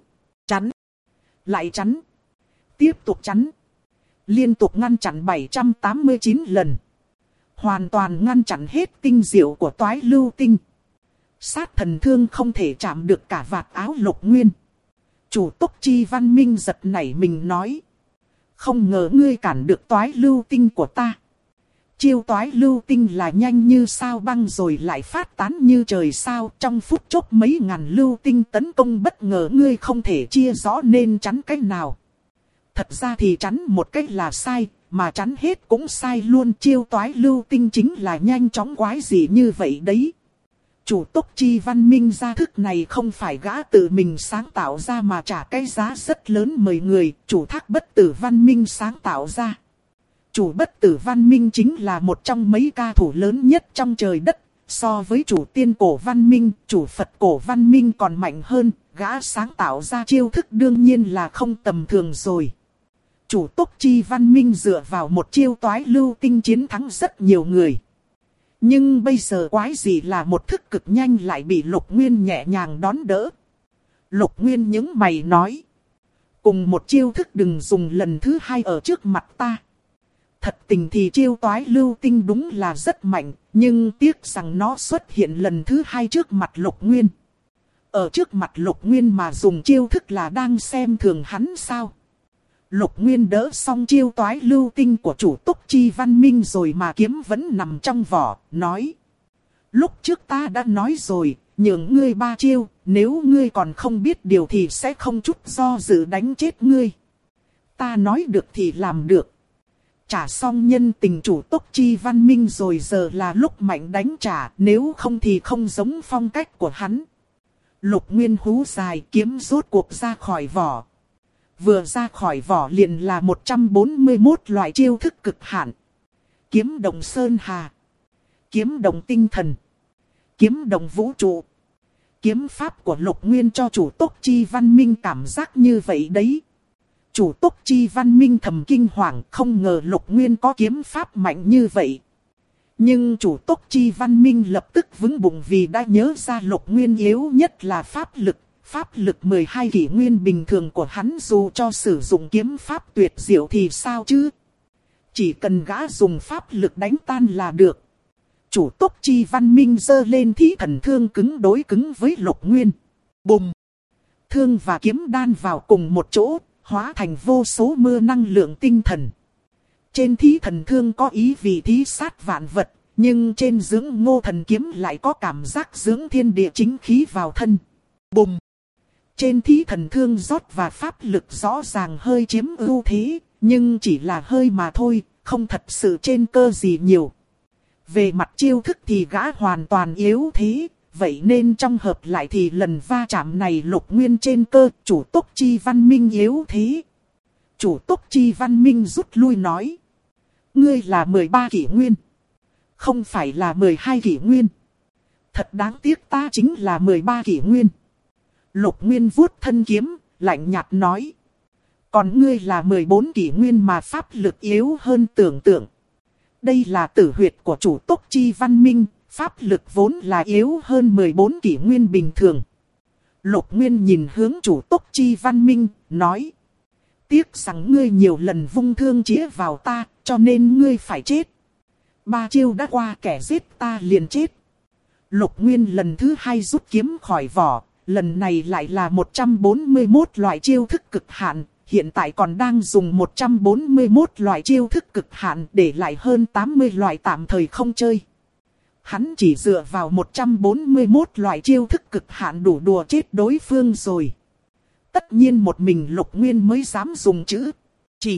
lại chắn, tiếp tục chắn. Liên tục ngăn chặn 789 lần. Hoàn toàn ngăn chặn hết tinh diệu của toái lưu tinh. Sát thần thương không thể chạm được cả vạt áo Lục Nguyên. Chủ Tốc Chi Văn Minh giật nảy mình nói. Không ngờ ngươi cản được toái lưu tinh của ta. Chiêu toái lưu tinh là nhanh như sao băng rồi lại phát tán như trời sao. Trong phút chốc mấy ngàn lưu tinh tấn công bất ngờ ngươi không thể chia rõ nên chắn cách nào. Thật ra thì chắn một cách là sai, mà chắn hết cũng sai luôn. Chiêu toái lưu tinh chính là nhanh chóng quái dị như vậy đấy. Chủ Tốc Chi Văn Minh ra thức này không phải gã tự mình sáng tạo ra mà trả cái giá rất lớn mời người. Chủ Thác Bất Tử Văn Minh sáng tạo ra. Chủ Bất Tử Văn Minh chính là một trong mấy ca thủ lớn nhất trong trời đất. so với chủ tiên cổ văn minh, chủ Phật cổ văn minh còn mạnh hơn, gã sáng tạo ra chiêu thức đương nhiên là không tầm thường rồi. Chủ Tốc Chi văn minh dựa vào một chiêu toái lưu tinh chiến thắng rất nhiều người. Nhưng bây giờ quái gì là một thức cực nhanh lại bị Lục Nguyên nhẹ nhàng đón đỡ. Lục Nguyên nhướng mày nói. Cùng một chiêu thức đừng dùng lần thứ hai ở trước mặt ta. Thật tình thì chiêu toái lưu tinh đúng là rất mạnh, nhưng tiếc rằng nó xuất hiện lần thứ hai trước mặt Lục Nguyên. Ở trước mặt Lục Nguyên mà dùng chiêu thức là đang xem thường hắn sao? Lục Nguyên đỡ xong chiêu toái lưu tinh của chủ Tốc Chi văn minh rồi mà kiếm vẫn nằm trong vỏ, nói. Lúc trước ta đã nói rồi, nhường ngươi 3 chiêu, nếu ngươi còn không biết điều thì sẽ không chút do dự đánh chết ngươi. Ta nói được thì làm được. Trả xong nhân tình chủ Tốc Chi văn minh rồi, giờ là lúc mạnh đánh trả, nếu không thì không giống phong cách của hắn. Lục Nguyên hú dài, kiếm rốt cuộc ra khỏi vỏ. Vừa ra khỏi vỏ liền là 141 loại chiêu thức cực hạn. Kiếm đồng sơn hà, kiếm đồng tinh thần, kiếm đồng vũ trụ. Kiếm pháp của Lục Nguyên cho chủ Tốc Chi văn minh cảm giác như vậy đấy. Chủ Tốc Chi văn minh thầm kinh hoàng, không ngờ Lục Nguyên có kiếm pháp mạnh như vậy. Nhưng chủ Tốc Chi văn minh lập tức vững bụng vì đã nhớ ra Lục Nguyên yếu nhất là pháp lực. Pháp lực 12 kỷ nguyên bình thường của hắn dù cho sử dụng kiếm pháp tuyệt diệu thì sao chứ? Chỉ cần gã dùng pháp lực đánh tan là được. Chủ Tốc Chi văn minh giơ lên thí thần thương cứng đối cứng với Lục Nguyên. Bùm! Thương và kiếm đan vào cùng một chỗ, hóa thành vô số mưa năng lượng tinh thần. Trên thí thần thương có ý vì thí sát vạn vật, nhưng trên dưỡng ngô thần kiếm lại có cảm giác dưỡng thiên địa chính khí vào thân. Bùm! Trên thí thần thương rót và pháp lực rõ ràng hơi chiếm ưu thế, nhưng chỉ là hơi mà thôi, không thật sự trên cơ gì nhiều. Về mặt chiêu thức thì gã hoàn toàn yếu thế, vậy nên trong hợp lại thì lần va chạm này Lục Nguyên trên cơ, chủ Tốc Chi văn minh yếu thế. Chủ Tốc Chi văn minh rút lui nói. Ngươi là 13 kỷ nguyên, không phải là 12 kỷ nguyên. Thật đáng tiếc ta chính là 13 kỷ nguyên. Lục Nguyên vuốt thân kiếm, lạnh nhạt nói. Còn ngươi là 14 kỷ nguyên mà pháp lực yếu hơn tưởng tượng. Đây là tử huyệt của chủ Tốc Chi văn minh, pháp lực vốn là yếu hơn 14 kỷ nguyên bình thường. Lục Nguyên nhìn hướng chủ Tốc Chi văn minh, nói. Tiếc rằng ngươi nhiều lần vung thương chĩa vào ta, cho nên ngươi phải chết. 3 chiêu đã qua, kẻ giết ta liền chết. Lục Nguyên lần thứ 2 rút kiếm khỏi vỏ. Lần này lại là 141 loại chiêu thức cực hạn, hiện tại còn đang dùng 141 loại chiêu thức cực hạn để lại hơn 80 loại tạm thời không chơi. Hắn chỉ dựa vào 141 loại chiêu thức cực hạn đủ đùa chết đối phương rồi. Tất nhiên một mình Lục Nguyên mới dám dùng chữ chỉ.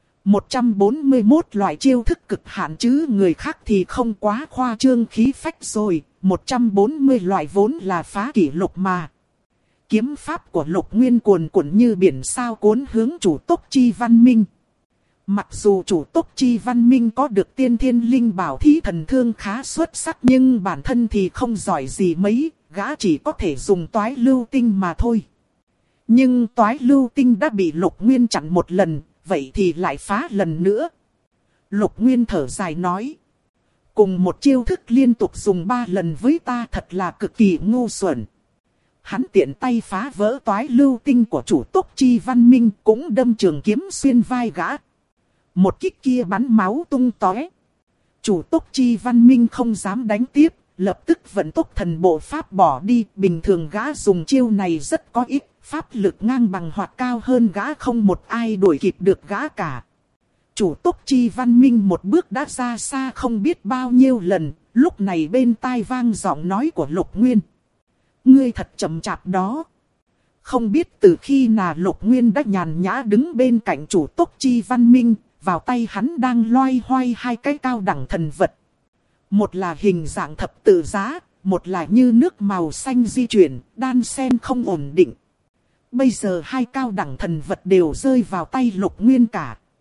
141 loại chiêu thức cực hạn chứ người khác thì không quá khoa trương khí phách rồi. 140 loại vốn là phá kỷ lục mà. Kiếm pháp của Lục Nguyên cuồn cuộn như biển sao cuốn hướng chủ Tốc Chi văn minh. Mặc dù chủ Tốc Chi văn minh có được tiên thiên linh bảo thí thần thương khá xuất sắc, nhưng bản thân thì không giỏi gì mấy, gã chỉ có thể dùng toái lưu tinh mà thôi. Nhưng toái lưu tinh đã bị Lục Nguyên chặn một lần, vậy thì lại phá lần nữa. Lục Nguyên thở dài nói. Cùng một chiêu thức liên tục dùng 3 lần với ta thật là cực kỳ ngu xuẩn. Hắn tiện tay phá vỡ toái lưu tinh của chủ Tốc Chi văn minh, cũng đâm trường kiếm xuyên vai gã. Một kích kia bắn máu tung tóe. Chủ Tốc Chi văn minh không dám đánh tiếp, lập tức vận tốc thần bộ pháp bỏ đi. Bình thường gã dùng chiêu này rất có ích, pháp lực ngang bằng hoặc cao hơn gã, không một ai đuổi kịp được gã cả. Chủ Tốc Chi văn minh một bước đã ra xa không biết bao nhiêu lần, lúc này bên tai vang giọng nói của Lục Nguyên. Ngươi thật chậm chạp đó. Không biết từ khi nào Lục Nguyên đã nhàn nhã đứng bên cạnh chủ Tốc Chi văn minh, vào tay hắn đang loay hoay 2 cái cao đẳng thần vật. Một là hình dạng thập tự giá, một là như nước màu xanh di chuyển, đan xen không ổn định. Bây giờ 2 cao đẳng thần vật đều rơi vào tay Lục Nguyên cả.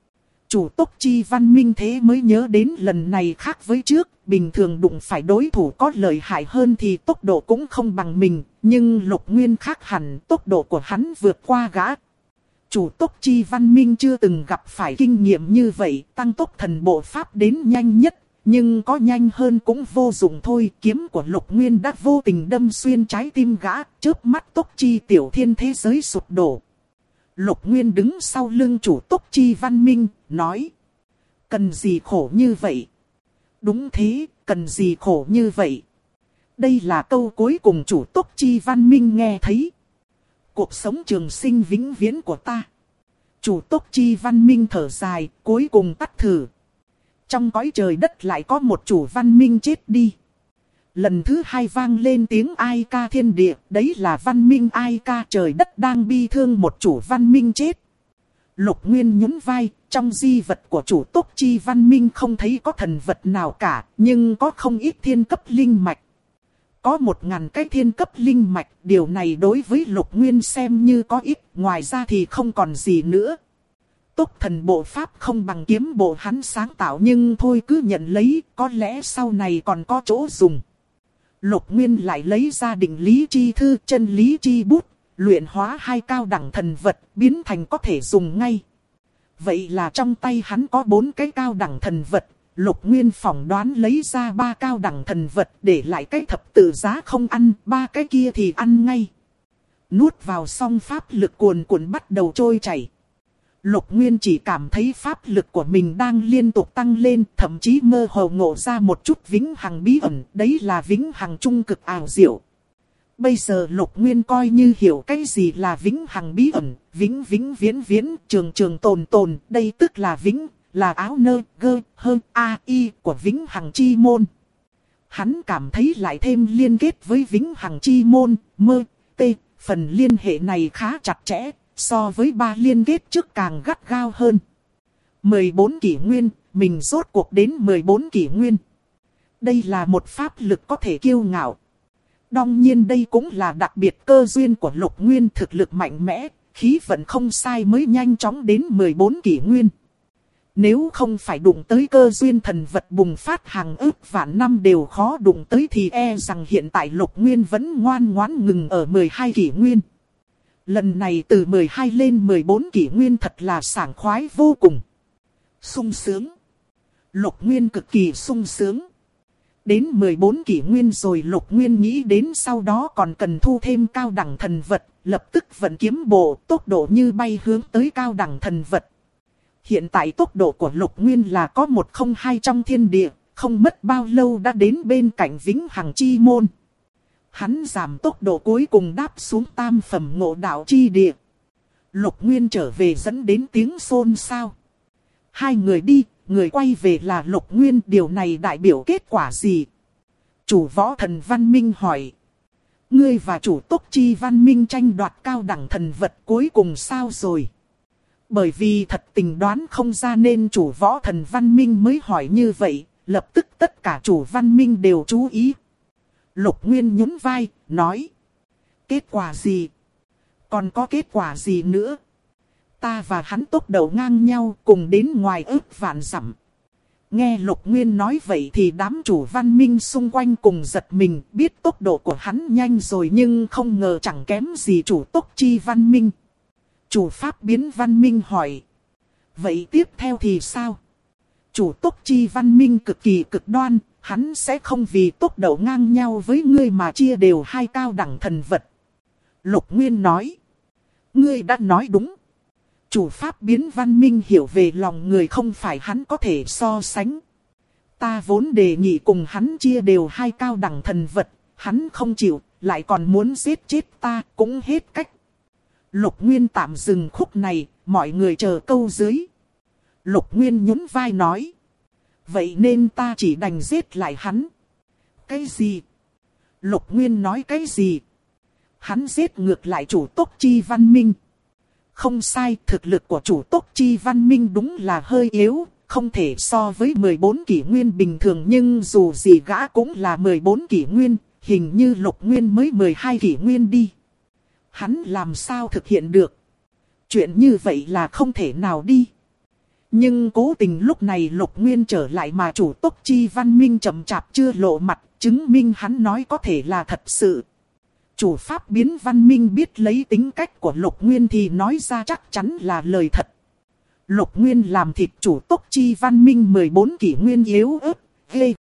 Chủ tốc chi văn minh thế mới nhớ đến lần này khác với trước, bình thường đụng phải đối thủ có lợi hại hơn thì tốc độ cũng không bằng mình, nhưng Lục Nguyên khác hẳn, tốc độ của hắn vượt qua gã. Chủ tốc chi văn minh chưa từng gặp phải kinh nghiệm như vậy, tăng tốc thần bộ pháp đến nhanh nhất, nhưng có nhanh hơn cũng vô dụng thôi. Kiếm của Lục Nguyên đã vô tình đâm xuyên trái tim gã, chớp mắt tốc chi tiểu thiên thế giới sụp đổ. Lục Nguyên đứng sau lưng chủ tốc chi văn minh, nói: cần gì khổ như vậy? Đúng thế, cần gì khổ như vậy? Đây là câu cuối cùng chủ tốc chi văn minh nghe thấy. Cuộc sống trường sinh vĩnh viễn của ta. Chủ tốc chi văn minh thở dài, cuối cùng tắt thở. Trong cõi trời đất lại có một chủ văn minh chết đi. Lần thứ hai vang lên tiếng ai ca thiên địa, đấy là văn minh ai ca, trời đất đang bi thương một chủ văn minh chết. Lục Nguyên nhún vai, trong di vật của chủ tốc chi văn minh không thấy có thần vật nào cả, nhưng có không ít thiên cấp linh mạch. Có 1000 cái thiên cấp linh mạch, điều này đối với Lục Nguyên xem như có ít, ngoài ra thì không còn gì nữa. Tốc thần bộ pháp không bằng kiếm bộ hắn sáng tạo, nhưng thôi cứ nhận lấy, có lẽ sau này còn có chỗ dùng. Lục Nguyên lại lấy ra định lý chi thư, chân lý chi bút, luyện hóa 2 cao đẳng thần vật, biến thành có thể dùng ngay. Vậy là trong tay hắn có 4 cái cao đẳng thần vật. Lục Nguyên phỏng đoán lấy ra 3 cao đẳng thần vật, để lại cái thập tự giá không ăn, 3 cái kia thì ăn ngay. Nuốt vào xong pháp lực cuồn cuộn bắt đầu trôi chảy. Lục Nguyên chỉ cảm thấy pháp lực của mình đang liên tục tăng lên, thậm chí mơ hồ ngộ ra một chút vĩnh hằng bí ẩn, đấy là vĩnh hằng trung cực ảo diệu. Bây giờ Lục Nguyên coi như hiểu cái gì là vĩnh hằng bí ẩn, vĩnh vĩnh viễn viễn, trường trường tồn tồn, đây tức là vĩnh, là áo nơ, gơ, hơn, a, y của vĩnh hằng chi môn. Hắn cảm thấy lại thêm liên kết với vĩnh hằng chi môn, mơ, tê, phần liên hệ này khá chặt chẽ. So với 3 liên kết trước càng gắt gao hơn. 14 kỷ nguyên, mình rốt cuộc đến 14 kỷ nguyên. Đây là một pháp lực có thể kiêu ngạo. Đương nhiên đây cũng là đặc biệt cơ duyên của Lục Nguyên, thực lực mạnh mẽ, khí vận không sai mới nhanh chóng đến 14 kỷ nguyên. Nếu không phải đụng tới cơ duyên thần vật bùng phát hàng ức vạn năm đều khó đụng tới thì e rằng hiện tại Lục Nguyên vẫn ngoan ngoãn ngừng ở 12 kỷ nguyên. Lần này từ 12 lên 14 kỷ nguyên thật là sảng khoái vô cùng. Sung sướng. Lục Nguyên cực kỳ sung sướng. Đến 14 kỷ nguyên rồi Lục Nguyên nghĩ đến sau đó còn cần thu thêm cao đẳng thần vật, lập tức vận kiếm bộ, tốc độ như bay hướng tới cao đẳng thần vật. Hiện tại tốc độ của Lục Nguyên là có 102 trong thiên địa, không mất bao lâu đã đến bên cạnh vĩnh hằng chi môn. Hắn giảm tốc độ cuối cùng đáp xuống tam phẩm ngộ đạo chi địa. Lục Nguyên trở về dẫn đến tiếng xôn xao. 2 người đi, người quay về là Lục Nguyên, điều này đại biểu kết quả gì? Chủ võ thần văn minh hỏi. Ngươi và chủ tốc chi văn minh tranh đoạt cao đẳng thần vật cuối cùng sao rồi? Bởi vì thật tình đoán không ra nên chủ võ thần văn minh mới hỏi như vậy, lập tức tất cả chủ văn minh đều chú ý. Lục Nguyên nhún vai, nói. Kết quả gì? Còn có kết quả gì nữa? Ta và hắn tốc độ ngang nhau cùng đến ngoài ước vạn dặm. Nghe Lục Nguyên nói vậy thì đám chủ văn minh xung quanh cùng giật mình, biết tốc độ của hắn nhanh rồi nhưng không ngờ chẳng kém gì chủ tốc chi văn minh. Chủ pháp biến văn minh hỏi. Vậy tiếp theo thì sao? Chủ tốc chi văn minh cực kỳ cực đoan, hắn sẽ không vì tốc độ ngang nhau với ngươi mà chia đều 2 cao đẳng thần vật. Lục Nguyên nói. Ngươi đã nói đúng. Chủ pháp biến văn minh hiểu về lòng người không phải hắn có thể so sánh. Ta vốn đề nghị cùng hắn chia đều 2 cao đẳng thần vật, hắn không chịu, lại còn muốn giết chết ta, cũng hết cách. Lục Nguyên tạm dừng khúc này, mọi người chờ câu dưới. Lục Nguyên nhún vai nói. Vậy nên ta chỉ đành giết lại hắn. Cái gì? Lục Nguyên nói cái gì? Hắn giết ngược lại chủ tốc chi văn minh. Không sai, thực lực của chủ tốc chi văn minh đúng là hơi yếu, không thể so với 14 kỷ nguyên bình thường, nhưng dù gì gã cũng là 14 kỷ nguyên, hình như Lục Nguyên mới 12 kỷ nguyên đi. Hắn làm sao thực hiện được? Chuyện như vậy là không thể nào đi. Nhưng cố tình lúc này Lục Nguyên trở lại mà chủ tốc chi Văn Minh chậm chạp chưa lộ mặt, chứng minh hắn nói có thể là thật sự. Chủ pháp biến Văn Minh biết lấy tính cách của Lục Nguyên thì nói ra chắc chắn là lời thật. Lục Nguyên làm thịt chủ tốc chi Văn Minh 14 kỷ nguyên yếu ớt, ghê